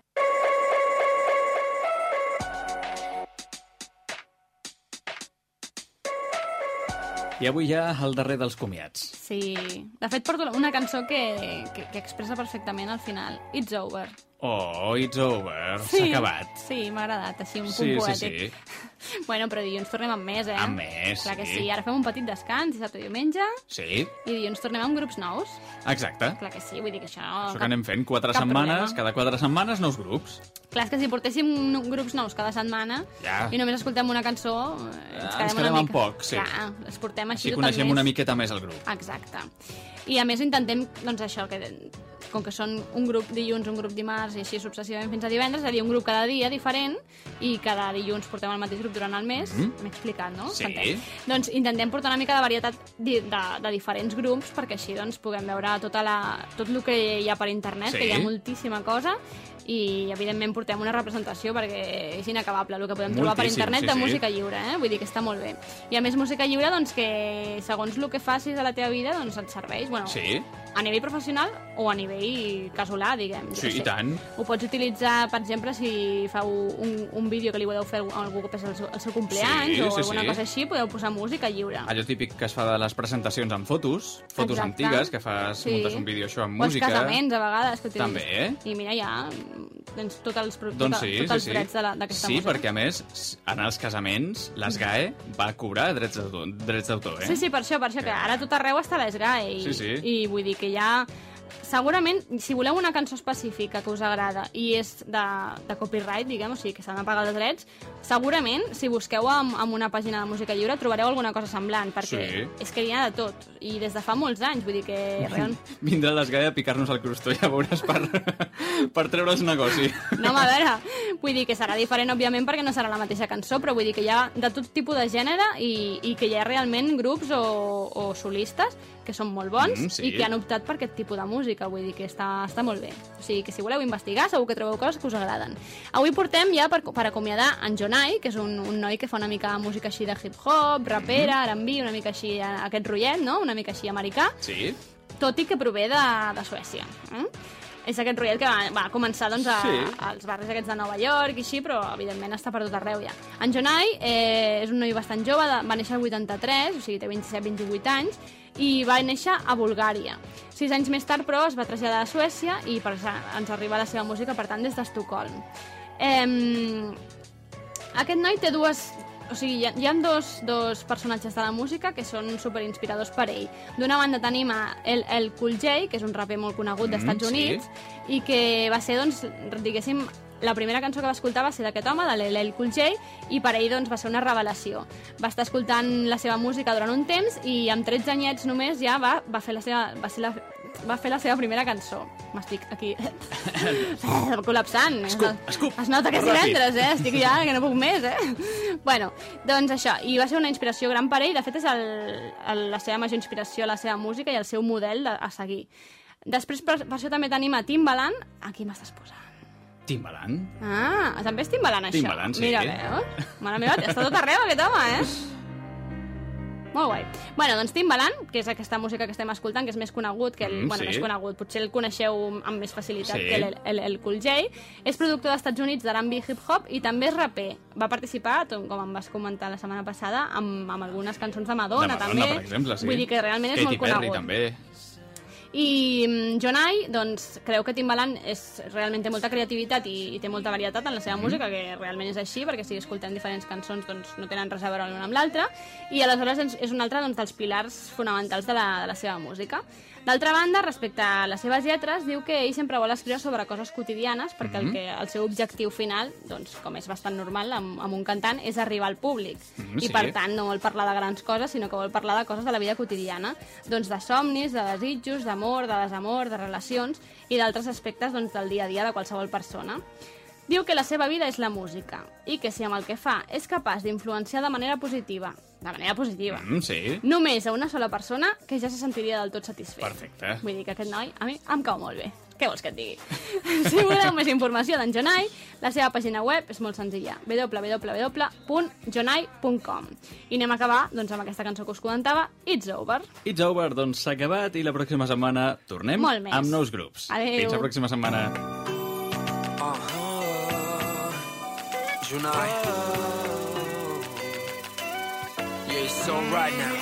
S1: I avui ja el darrer dels comiats.
S12: Sí. De fet, porto una cançó que expressa perfectament al final. It's over.
S1: Oh, it's over. S'ha acabat.
S12: Sí, m'ha agradat, així un punt poètic.
S1: Sí.
S12: Bueno, però dilluns tornem amb més, eh?
S1: Amb més,
S12: Clar que
S1: sí.
S12: sí. Ara fem un petit descans, dissabte i diumenge.
S1: Sí.
S12: I dilluns tornem amb grups nous.
S1: Exacte.
S12: Clar que sí, vull dir que això...
S1: Això que anem fent 4 setmanes, cada 4 setmanes nous grups.
S12: Clar, és que si portéssim grups nous cada setmana i només escoltem una cançó,
S1: ens quedem amb poc, sí.
S12: Clar, els portem així
S1: Així
S12: tot
S1: coneixem
S12: més.
S1: una miqueta més el grup.
S12: Exacte. I a més intentem, doncs això, que com que són un grup dilluns, un grup dimarts i així successivament fins a divendres, és a dir, un grup cada dia diferent i cada dilluns portem el mateix grup durant el mes. M'he explicat, no?
S1: Sí.
S12: S'entén? Doncs intentem portar una mica de varietat de diferents grups perquè així doncs puguem veure tot el que hi ha per internet, que hi ha moltíssima cosa, i evidentment portem una representació perquè és inacabable el que podem trobar per internet de música lliure, vull dir que està molt bé. I a més música lliure, doncs, que segons el que facis a la teva vida, doncs et serveix, bueno, a nivell professional o a nivell casolà, diguem.
S1: Sí, i tant.
S12: Ho pots utilitzar, per exemple, si feu un vídeo que li voleu fer a algú que és el seu compleanys o alguna cosa així, podeu posar música lliure.
S1: Allò típic que es fa de les presentacions amb fotos antigues, que muntes un vídeo això amb música.
S12: O els casaments, a vegades, que utilitzes.
S1: També.
S12: I mira, ja tens tots els drets d'aquesta música.
S1: Sí, perquè a més, en els casaments, l'ESGAE va cobrar drets d'autor, eh?
S12: Sí, per això, que ara tot arreu està l'ESGAE. I vull dir que ja... Segurament, si voleu una cançó específica que us agrada i és de copyright, diguem, o sigui, que s'han de pagar els drets, segurament, si busqueu amb una pàgina de música lliure, trobareu alguna cosa semblant, perquè és que hi ha de tot, i des de fa molts anys, vull dir que...
S1: Vindrà l'ESGAE a picar-nos el crostó, ja veuràs, per treure's negoci.
S12: No, a veure, vull dir que serà diferent, òbviament, perquè no serà la mateixa cançó, però vull dir que hi ha de tot tipus de gènere i que hi ha realment grups o solistes que són molt bons i que han optat per aquest tipus de música, vull dir que està molt bé. O sigui, que si voleu investigar, segur que trobeu coses que us agraden. Avui portem ja per acomiadar en Jonai, que és un noi que fa una mica música així de hip-hop, rapera, R&B, una mica així aquest rotllet, no? Una mica així americà.
S1: Sí.
S12: Tot i que prové de Suècia. És aquest rotllet que va començar doncs, als barris aquests de Nova York i així, però evidentment està per tot arreu ja. En Jonai és un noi bastant jove, va néixer el 83, o sigui, té 27-28 anys, i va néixer a Bulgària. 6 anys més tard, però, es va traslladar a Suècia i ens arriba la seva música, per tant, des d'Estocolm. Aquest noi té o sigui, hi ha dos personatges de la música que són superinspiradors per ell. D'una banda tenim el Cool J, que és un raper molt conegut d'Estats Units, i que va ser, doncs, diguéssim, la primera cançó que va escoltar va ser d'aquest home, de l'LL Cool J, i per ell doncs, va ser una revelació. Va estar escoltant la seva música durant un temps i amb 13 anyets només ja va fer la seva primera cançó. M'estic aquí col·lapsant. Es nota que és divendres, estic ja que no puc més, Bueno, doncs això, i va ser una inspiració gran per ell. De fet, és la seva major inspiració, la seva música i el seu model a seguir. Després, per això també tenim a Timbaland. Aquí m'estàs posant.
S1: Timbaland?
S12: Ah, també és Timbaland, això.
S1: Timbaland, sí.
S12: Mira, veus? Mare meva, està tot arreu aquest home, Molt guai. Bueno, doncs Timbaland, que és aquesta música que estem escoltant, que és més conegut que més conegut, potser el coneixeu amb més facilitat que el Cool J, és productor d'Estats Units d'R&B hip-hop i també és raper. Va participar, com em vas comentar la setmana passada, amb algunes cançons de Madonna, també.
S1: Per exemple, sí.
S12: Vull dir que realment és molt conegut.
S1: Katy Perry, també.
S12: I Jonai, doncs, creu que Timbaland realment té molta creativitat i té molta varietat en la seva música, que realment és així, perquè si escoltem diferents cançons doncs, no tenen res a veure l'una amb l'altra, i aleshores és un altre dels pilars fonamentals de la seva música. D'altra banda, respecte a les seves lletres, diu que ell sempre vol escriure sobre coses quotidianes perquè el seu objectiu final, doncs, com és bastant normal amb un cantant, és arribar al públic. I per tant no vol parlar de grans coses, sinó que vol parlar de coses de la vida quotidiana, doncs de somnis, de desitjos, d'amor, de desamor, de relacions i d'altres aspectes del dia a dia de qualsevol persona. Diu que la seva vida és la música i que si amb el que fa és capaç d'influenciar de manera positiva, només a una sola persona, que ja se sentiria del tot satisfet.
S1: Perfecte.
S12: Vull dir que aquest noi a mi em cau molt bé. Què vols que et digui? Si voleu més informació d'en Jonai, la seva pàgina web és molt senzilla, www.jonai.com. I anem a acabar doncs, amb aquesta cançó que us comentava, It's Over.
S1: It's Over, doncs s'ha acabat i la pròxima setmana tornem amb nous grups.
S12: Adéu.
S1: Fins la pròxima setmana.
S13: Jonai. Yeah, it's all right now.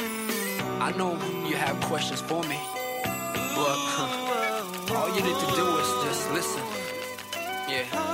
S13: I know you have questions for me, but all you need to do is just listen. Yeah.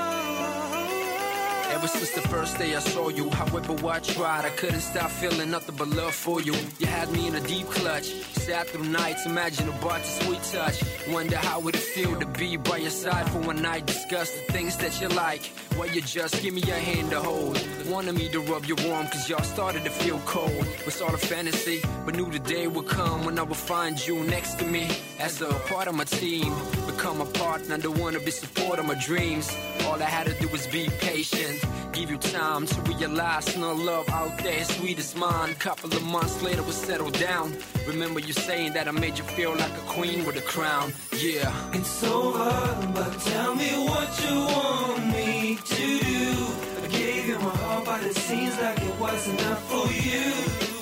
S13: Ever since the first day I saw you, however I tried, I couldn't stop feeling nothing but love for you. You had me in a deep clutch, sat through nights, imagine about your sweet touch. Wonder how would it feel to be by your side for one night, discuss the things that you like. While you just give me your hand to hold, wanted me to rub you warm cause y'all started to feel cold. Was all a fantasy, but knew the day would come when I would find you next to me as a part of my team. Become a partner, the one to be support of my dreams. All I had to do was be patient, give you time to realize no love out there is sweet as mine. Couple of months later we settled down. Remember you saying that I made you feel like a queen with a crown. Yeah.
S14: It's over, but tell me what you want me to do. I gave you my heart, but it seems like it wasn't enough for you.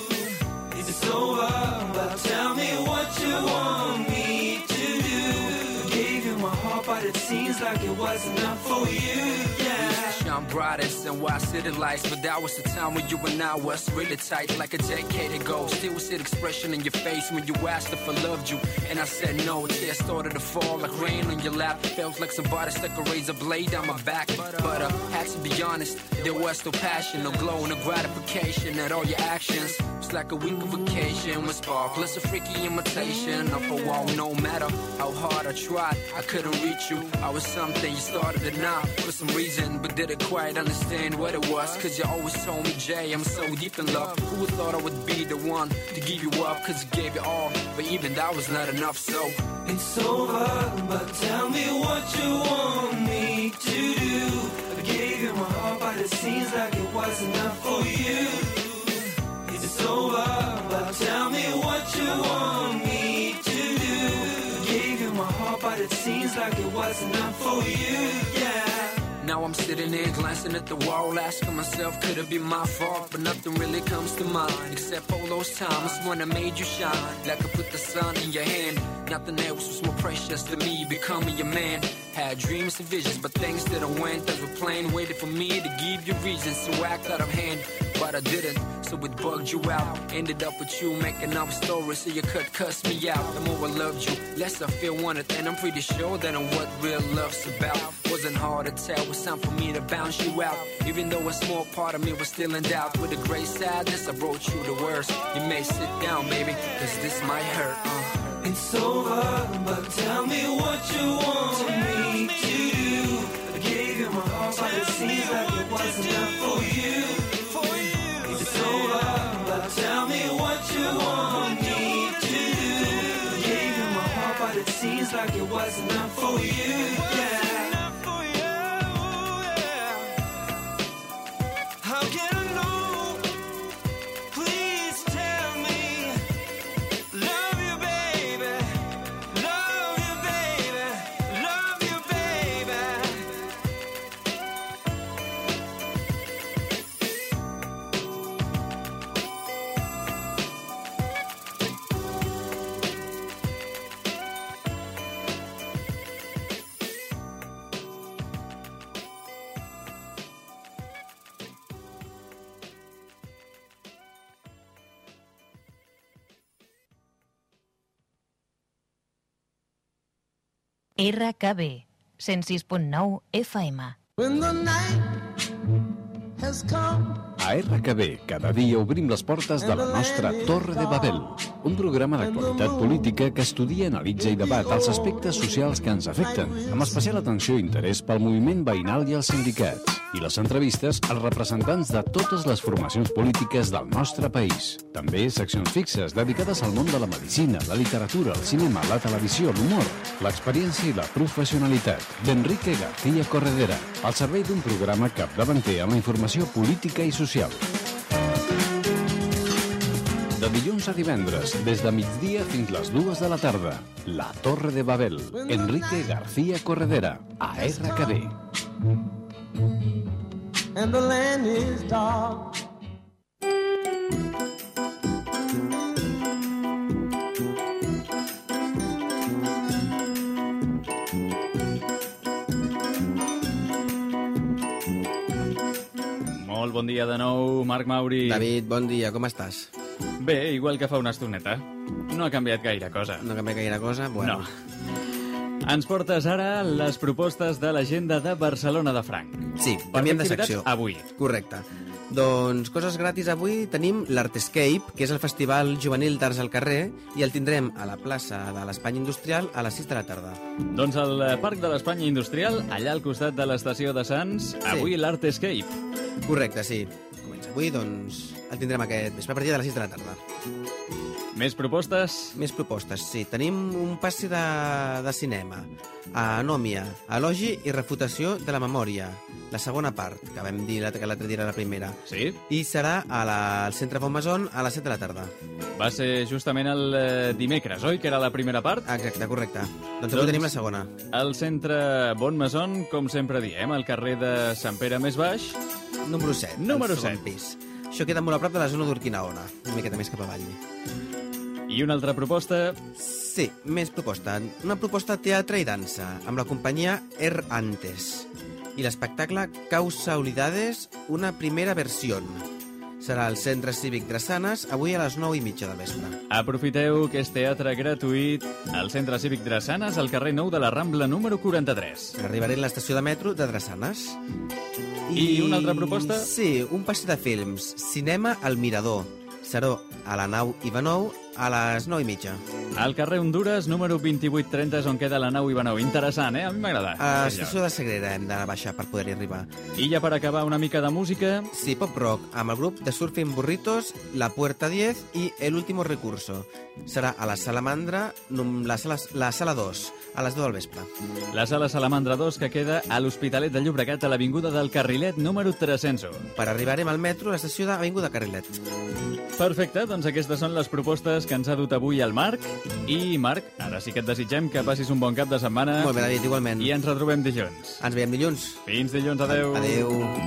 S14: It's over, but tell me what you want me to do. I gave you my heart, but it seems like it wasn't enough for you. Yeah.
S13: Shine brightest and why city lights, but that was the time when you and I was really tight, like a decade ago. Still see the expression in your face when you asked if I loved you, and I said no. Tears started to fall like rain on your lap. Felt like somebody stuck a razor blade down my back. But had to be honest, there was no passion, no glow, no gratification at all your actions. It's like a week of vacation with spark, plus a freaky imitation of a wall. No matter how hard I tried, I couldn't reach you. I was something you started to not for some reason, but didn't quite understand what it was. Cause you always told me, Jay, I'm so deep in love. Who thought I would be the one to give you up? Cause you gave it all, but even that was not enough. So
S14: it's over, but tell me what you want me to do. I gave you my heart, but it seems like it wasn't enough for you. It's over, but tell me what you want me to do. I gave you my heart, but it seems like it wasn't enough for you. Yeah.
S13: Now I'm sitting there glancing at the wall, asking myself, could it be my fault? But nothing really comes to mind, except all those times when I made you shine, like I put the sun in your hand. Nothing else was more precious to me, becoming your man. Had dreams and visions, but things didn't went as were plain. Waited for me to give you reasons to act out of hand, but I didn't, so it bugged you out. Ended up with you making up stories so you could cuss me out. The more I loved you, less I feel wanted, and I'm pretty sure that I'm what real love's about. Wasn't hard to tell, it's time for me to bounce you out. Even though a small part of me was still in doubt. With a great sadness, I brought you the worst. You may sit down, baby, cause this might hurt.
S14: It's over, but tell me what you want me to do. I gave you my heart, but it seems like it wasn't enough for you. It's over, but tell me what you want me to do. I gave you my heart, but it seems like it wasn't enough for you. Yeah. How can I know? Please tell me. Love you, baby. Love you, baby. Love you, baby.
S5: RKB 106.9 FM.
S14: When the night has come
S4: A RKB, cada dia obrim les portes de la nostra Torre de Babel, un programa d'actualitat política que estudia, analitza i debat els aspectes socials que ens afecten, amb especial atenció i interès pel moviment veïnal i els sindicats, i les entrevistes als representants de totes les formacions polítiques del nostre país. També seccions fixes dedicades al món de la medicina, la literatura, el cinema, la televisió, l'humor, l'experiència i la professionalitat, d'Enrique García Corredera, al servei d'un programa capdavanter en la informació política i social. De dilluns a divendres, des de migdia fins les 2 de la tarda, La Torre de Babel, Enrique García Corredera, a RKB.
S14: And the land is dark.
S1: Molt bon dia de nou, Marc Mauri.
S9: David, bon dia, com estàs?
S1: Bé, igual que fa una estoneta. No ha canviat gaire cosa.
S9: No ha canviat gaire cosa? Bueno.
S1: No. Ens portes ara les propostes de l'agenda de Barcelona de Franc.
S9: Sí, canviem de secció.
S1: Avui.
S9: Correcte. Doncs coses gratis avui tenim l'Artescape, que és el festival juvenil d'arts al carrer, i el tindrem a la plaça de l'Espanya Industrial a les 6 de la tarda.
S1: Doncs al Parc de l'Espanya Industrial, allà al costat de l'estació de Sants, avui l'Artescape.
S9: Correcte, sí. Comença avui, doncs el tindrem aquest vespre a partir de les 6 de la tarda.
S1: Més propostes?
S9: Més propostes, sí. Tenim un passi de cinema. Anòmia, elogi i refutació de la memòria. La segona part, que vam dir que l'altre dia era la primera.
S1: Sí.
S9: I serà al Centre Bonmaison a les 7 de la tarda.
S1: Va ser justament el dimecres, oi? Que era la primera part?
S9: Exacte, correcte. Doncs avui tenim la segona.
S1: El Centre Bonmaison, com sempre diem, al carrer de Sant Pere més baix.
S9: Número 7.
S1: Número 7.
S9: Pis. Això queda molt a prop de la zona d'Urquinaona, una miqueta més cap avall.
S1: I una altra proposta?
S9: Sí, més proposta. Una proposta de teatre i dansa, amb la companyia Antes. I l'espectacle Causalidades, una primera versió. Serà al Centre Cívic Drassanes, avui a les 9:30 del vespre.
S1: Aprofiteu que és teatre gratuït al Centre Cívic Drassanes, al carrer Nou de la Rambla número 43.
S9: Arribaré a l'estació de metro de Drassanes.
S1: I una altra proposta?
S9: Sí, un passi de films. Cinema al Mirador. Serà a la nau Ivanov a les 9:30.
S1: Al carrer Honduras, número 2830, és on queda la nau Ivanov. Interessant, A mi m'ha agradat.
S9: A l'estació de Sagrera hem d'anar a baixar per poder-hi arribar.
S1: I ja per acabar, una mica de música.
S9: Sí, pop rock, amb el grup de Surfing Burritos, La Puerta 10 i El Último Recurso. Serà a la Salamandra, la sala 2, a les 2 del vespre.
S1: La sala Salamandra 2, que queda a l'Hospitalet de Llobregat, a l'avinguda del Carrilet, número 301.
S9: Per arribarem al metro a l'estació d'Avinguda Carrilet.
S1: Perfecte, doncs aquestes són les propostes que ens ha dut avui el Marc. I, Marc, ara sí que et desitgem que passis un bon cap de setmana.
S9: Molt bé, David, igualment.
S1: I ens retrobem dilluns.
S9: Ens veiem dilluns.
S1: Fins dilluns, adeu.
S9: Adeu.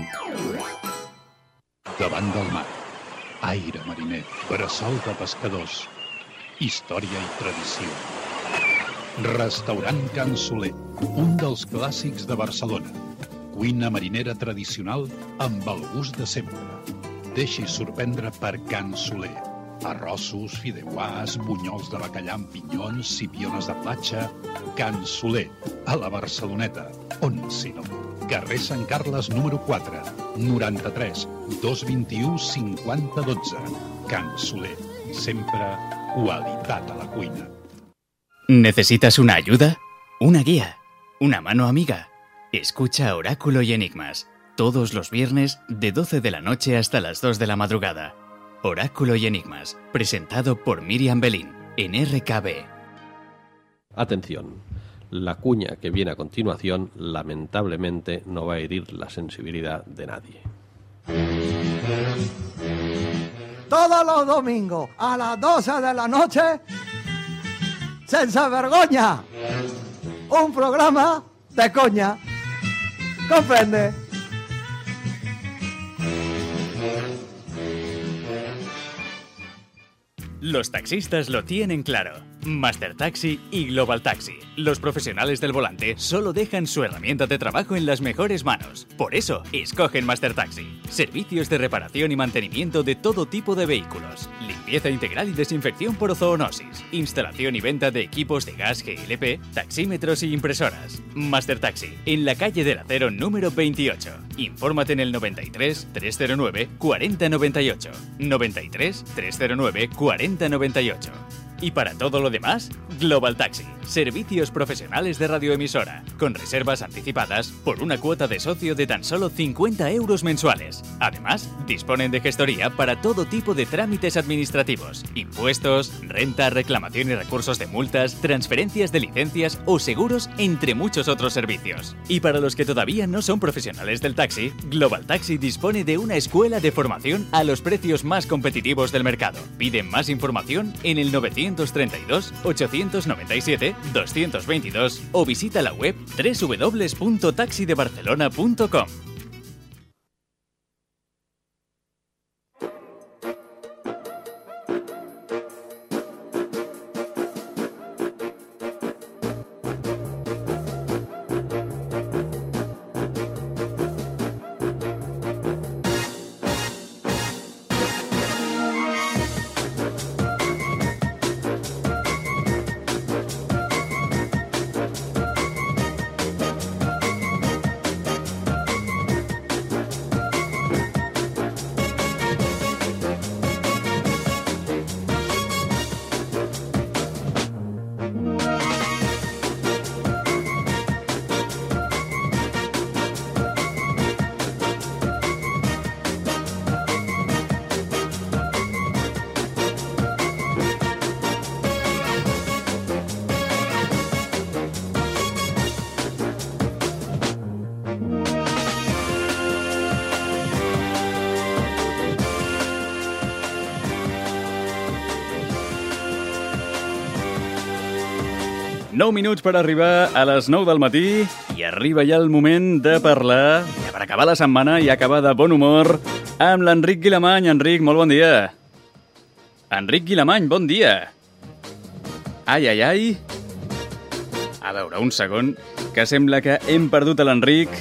S3: Davant del mar, aire mariner, bressol de pescadors, història i tradició. Restaurant Can Soler, un dels clàssics de Barcelona. Cuina marinera tradicional amb el gust de sempre. Deixi sorprendre per Can Soler. Arrossos, fideuàs, bunyols de bacallà amb pinyons, sipiones de platja... Can Soler, a la Barceloneta. On, si no? Carrer Sant Carles, número 4, 93 221 5012. Can Soler, sempre qualitat a la cuina.
S1: ¿Necesitas una ayuda? ¿Una guía? ¿Una mano amiga? Escucha Oráculo y Enigmas, todos los viernes de 12 de la noche hasta las 2 de la madrugada. Oráculo y Enigmas, presentado por Miriam Belín, en RKB.
S15: Atención, la cuña que viene a continuación lamentablemente no va a herir la sensibilidad de nadie.
S16: Todos los domingos a las 12 de la noche, Sense Vergoña, un programa de coña. ¿Comprende?
S1: Los taxistas lo tienen claro.
S17: Master Taxi y Global Taxi. Los profesionales del volante solo dejan su herramienta de trabajo en las mejores manos. Por eso, escogen Master Taxi. Servicios de reparación y mantenimiento de todo tipo de vehículos. Limpieza integral y desinfección por zoonosis. Instalación y venta de equipos de gas GLP, taxímetros y impresoras. Master Taxi, en la calle del Acero número 28. Infórmate en el 93 309 4098. 93 309 4098. Y para todo lo demás, Global Taxi. Servicios profesionales de radioemisora, con reservas anticipadas por una cuota de socio de tan solo 50 euros mensuales. Además, disponen de gestoría para todo tipo de trámites administrativos, impuestos, renta, reclamación y recursos de multas, transferencias de licencias o seguros, entre muchos otros servicios. Y para los que todavía no son profesionales del taxi, Global Taxi dispone de una escuela de formación a los precios más competitivos del mercado. Piden más información en el 932 897 222 o visita la web www.taxidebarcelona.com.
S1: Nou minuts per arribar a les 9 del matí i arriba ja el moment de parlar, ja per acabar la setmana i acabar de bon humor, amb l'Enric Guilamany. Enric, molt bon dia. Enric Guilamany, bon dia. Ai, ai, ai. A veure, un segon, que sembla que hem perdut a l'Enric.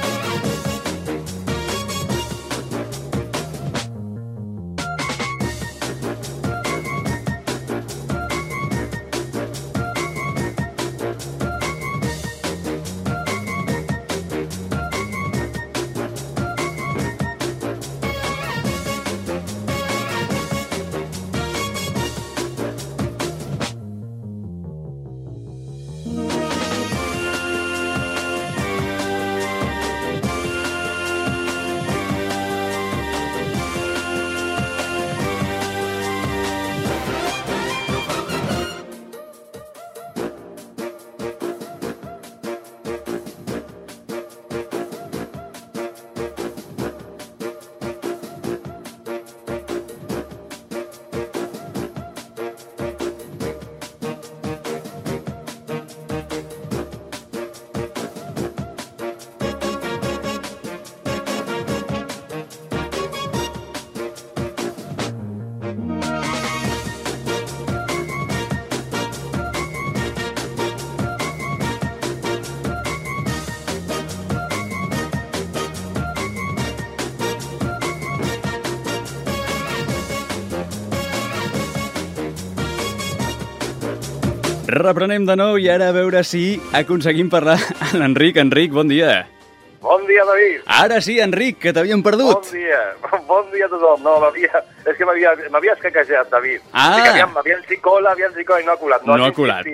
S1: Reprenem de nou i ara a veure si aconseguim parlar amb l'Enric. Enric, bon dia.
S18: Bon dia, David.
S1: Ara sí, Enric, que t'havíem perdut.
S18: Bon dia a tothom. No, és que m'havia escaquejat, David.
S1: Ah.
S18: M'havia enxicola i no ha colat.
S1: No ha colat.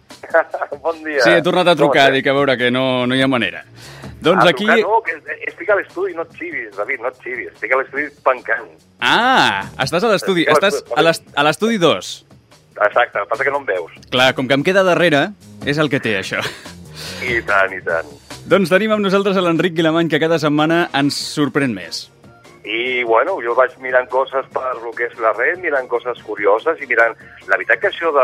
S18: Bon dia.
S1: Sí, he tornat a trucar, dic a veure que no hi ha manera. Doncs aquí...
S18: No, que estic a l'estudi, no et xivis, David, no et xivis. Estic a l'estudi pencant.
S1: Ah, estàs a l'estudi. Estàs a l'estudi 2.
S18: Exacte, passa que no em veus.
S1: Clar, com que em queda darrere, és el que té, això.
S18: I tant, i tant.
S1: Doncs tenim amb nosaltres a l'Enric Guilamany, que cada setmana ens sorprèn més.
S18: I, bueno, jo vaig mirant coses per lo que és la red, mirant coses curioses i mirant... La veritat que això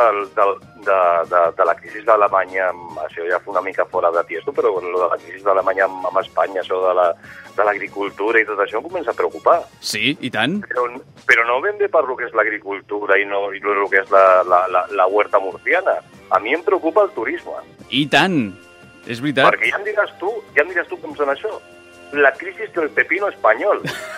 S18: de la crisi d'Alemanya, això ja fa una mica fora de tiesto, però de la crisi d'Alemanya amb Espanya, això de l'agricultura i tot això em comença a preocupar.
S1: Sí, i tant.
S18: Però no ben bé per lo que és l'agricultura i no lo que és la huerta murciana. A mi em preocupa el turisme.
S1: I tant, és veritat.
S18: Perquè ja em diràs tu com són això. La crisi del pepino espanyol.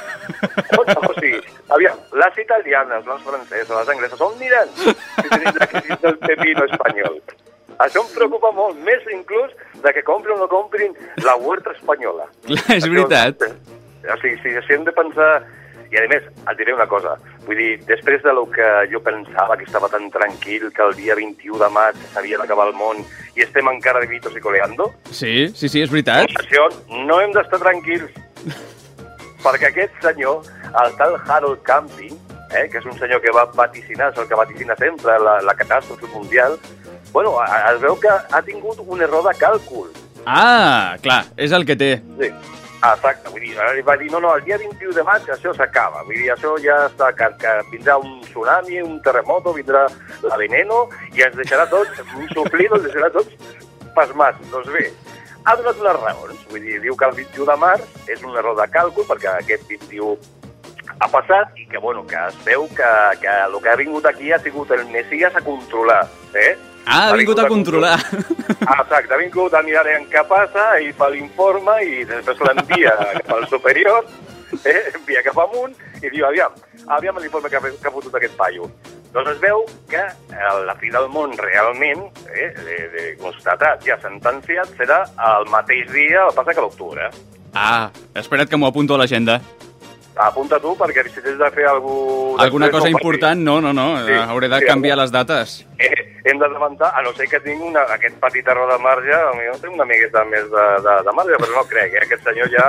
S18: O sigui, aviam, les italianes, les franceses, les angleses, on miren si tenim la crisi del pepino espanyol? Això em preocupa molt, més inclús de que comprin o no comprin la huerta espanyola.
S1: Clar, és veritat.
S18: O sigui, si hem de pensar... I, a més, et diré una cosa. Vull dir, després de lo que jo pensava que estava tan tranquil, que el dia 21 de maig s'havia d'acabar el món i estem encara vivitos y coleando...
S1: Sí, és veritat.
S18: Això no hem d'estar tranquils. Perquè aquest senyor, el tal Harold Camping, que és un senyor que va vaticinar, és el que vaticina sempre la catàstrofe mundial, bueno, es veu que ha tingut un error de càlcul.
S1: Ah, clar, és el que té.
S18: Sí, exacte. Vull dir, va dir, no, el dia 21 de maig això s'acaba. Vull dir, això ja està, que vindrà un tsunami, un terremoto, vindrà la veneno i ens deixarà tots, un suplido, ens deixarà tots pasmats. Doncs bé, ha donat unes raons. Vull dir, diu que el 21 de març és un error de càlcul perquè aquest 21 ha passat i que, bueno, que es veu que el que ha vingut aquí ha sigut el Messias a controlar,
S1: Ah, ha vingut a controlar.
S18: Exacte, ha vingut a mirar què passa, ell fa l'informe i després l'envia cap al superior, envia cap amunt i diu, aviam l'informe que ha fotut aquest paio. Doncs es veu que la fi del món realment, constatat, ja sentenciat, serà el mateix dia, el passa que l'octubre.
S1: Ah, espera't que m'ho apunto a l'agenda.
S18: Apunta tu, perquè si tens de fer
S1: alguna cosa important, no. Sí, hauré de canviar les dates.
S18: Hem de levantar, a no ser que tinc aquest petit error de marge, jo tinc una miqueta més de marge, però no crec, aquest senyor ja,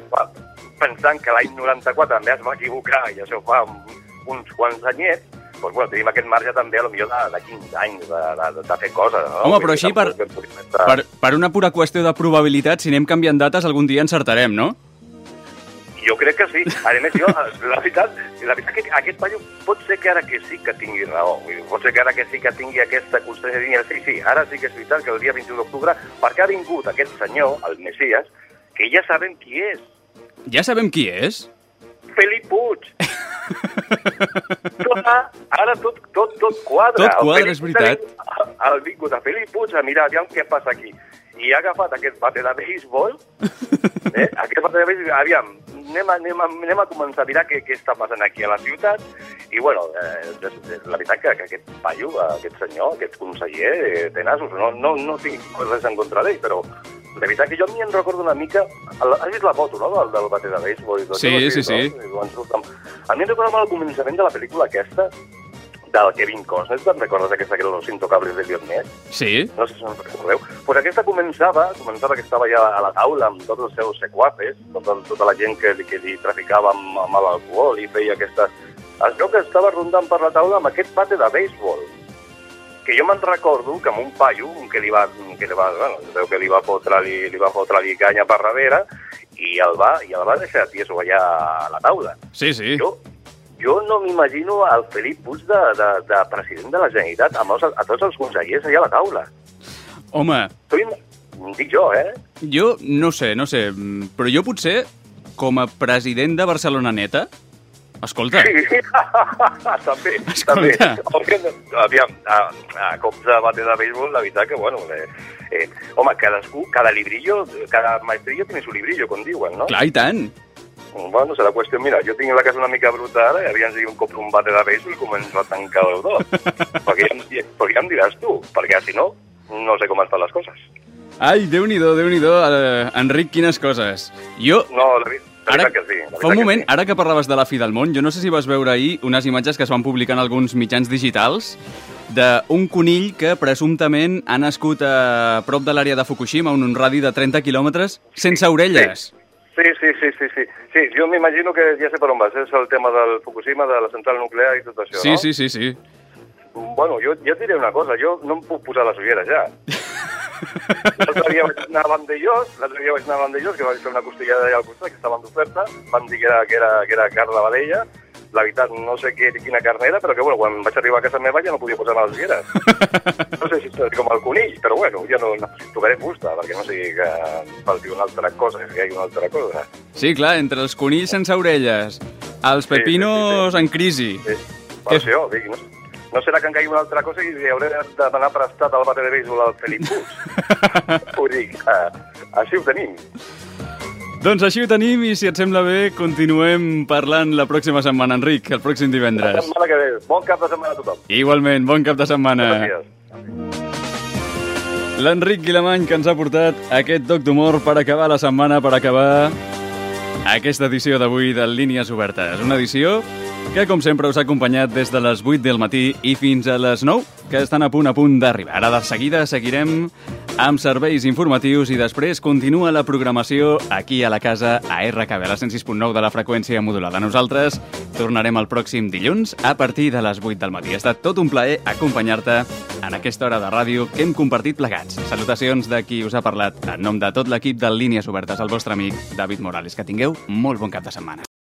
S18: pensant que l'any 94 també es va equivocar, i això fa uns quants anyets, doncs bueno, tenim aquest marge també, potser de 15 anys de fer coses. No?
S1: Home, però així, per una pura qüestió de probabilitat, si anem canviant dates, algun dia encertarem, no?
S18: Jo crec que sí. A més, la veritat que aquest paio pot ser que ara que sí que tingui raó. Pot ser que ara que sí que tingui aquesta constància de dir, sí, ara sí que és veritat que el dia 21 d'octubre, perquè ha vingut aquest senyor, el Messias, que ja sabem qui és.
S1: Ja sabem qui és?
S18: Felip Puig. Ara tot quadra.
S1: Tot quadra, és veritat.
S18: Ha vingut a Felip Puig a mirar, aviam què passa aquí. I ha agafat aquest bate de béisbol, aviam, anem a començar a mirar què està passant aquí a la ciutat, i bueno, la veritat que aquest paio, aquest senyor, aquest conseller, té nasos, no tinc res en contra d'ell, però la veritat que jo a mi em recordo una mica, has vist la foto, no?, del bate de béisbol?
S1: Sí.
S18: A mi em recorda molt el començament de la pel·lícula aquesta, del Kevin Costner, te'n recordes aquesta que era Los Intocables de Lionel?
S1: Sí.
S18: No sé si me'n recordeu. Pues aquesta començava que estava ja a la taula amb tots els seus sequaces, tota la gent que li traficava amb l'alcohol i feia aquesta... Es veu que estava rondant per la taula amb aquest bate de béisbol, que jo me'n recordo que amb un paio que li va fotre-li canya per darrere i el va deixar tieso allà a la taula.
S1: Sí.
S18: Jo no m'imagino el Felip Puig de president de la Generalitat a tots els consellers allà a la taula.
S1: Home...
S18: Dic jo,
S1: Jo no sé, però jo potser, com a president de Barcelona Neta, escolta...
S18: Sí, també. Aviam, a cops de bate de béisbol, la veritat que, bueno... home, cada librillo, cada maestrillo tiene su librillo, com diuen, no?
S1: Clar, i tant.
S18: Bueno, serà qüestió, mira, jo tinc la casa una mica bruta ara i aviam si un cop un bate de béisbol i començo a tancar el dos. perquè ja em diràs tu, perquè si no, no sé com es fan les coses.
S1: Ai, Déu-n'hi-do, Enric, quines coses. Jo...
S18: No, la veritat que sí.
S1: Fa un moment, ara que parlaves de la fi del món, jo no sé si vas veure ahir unes imatges que es van publicar en alguns mitjans digitals d'un conill que presumptament ha nascut a prop de l'àrea de Fukushima, un radi de 30 quilòmetres, sense orelles.
S18: Sí, jo m'imagino que ja sé per on vas, és el tema del Fukushima, de la central nuclear i tot això, no?
S1: Sí.
S18: Bueno, jo et diré una cosa, jo no em puc posar les ulleres ja. L'altre dia vaig anar a Vandellós, que vaig fer una costillada allà al costat, que estaven d'oferta, van dir que era carn de vedella. La veritat, no sé quina carn era, però que bueno, quan vaig arribar a casa meva ja no podia posar les ulleres. No sé si és com el conill, però bueno, ja no tocaré fusta, perquè no sigui que falti una altra cosa, que hi hagi una altra cosa.
S1: Sí, clar, entre els conills sense orelles, els pepinos en crisi.
S18: Sí, per això, dic, no serà que em caigui una altra cosa i hauré de demanar prestat al bate de béisbol al Felip Puig. Ho dic, així ho tenim.
S1: Doncs així ho tenim i, si et sembla bé, continuem parlant la pròxima setmana, Enric, el pròxim divendres.
S18: La setmana que ve. Bon cap de setmana a tothom.
S1: Igualment, bon cap de setmana.
S18: Gràcies.
S1: L'Enric Guilamany, que ens ha portat aquest toc d'humor per acabar la setmana, per acabar aquesta edició d'avui de Línies Obertes. Una edició que, com sempre, us ha acompanyat des de les 8 del matí i fins a les 9, que estan a punt d'arribar. Ara, de seguida, seguirem amb serveis informatius i després continua la programació aquí a la casa a RKB, a la 106.9 de la freqüència modulada. Nosaltres tornarem el pròxim dilluns a partir de les 8 del matí. Ha estat tot un plaer acompanyar-te en aquesta hora de ràdio que hem compartit plegats. Salutacions de qui us ha parlat en nom de tot l'equip de Línies Obertes, el vostre amic David Morales. Que tingueu molt bon cap de setmana.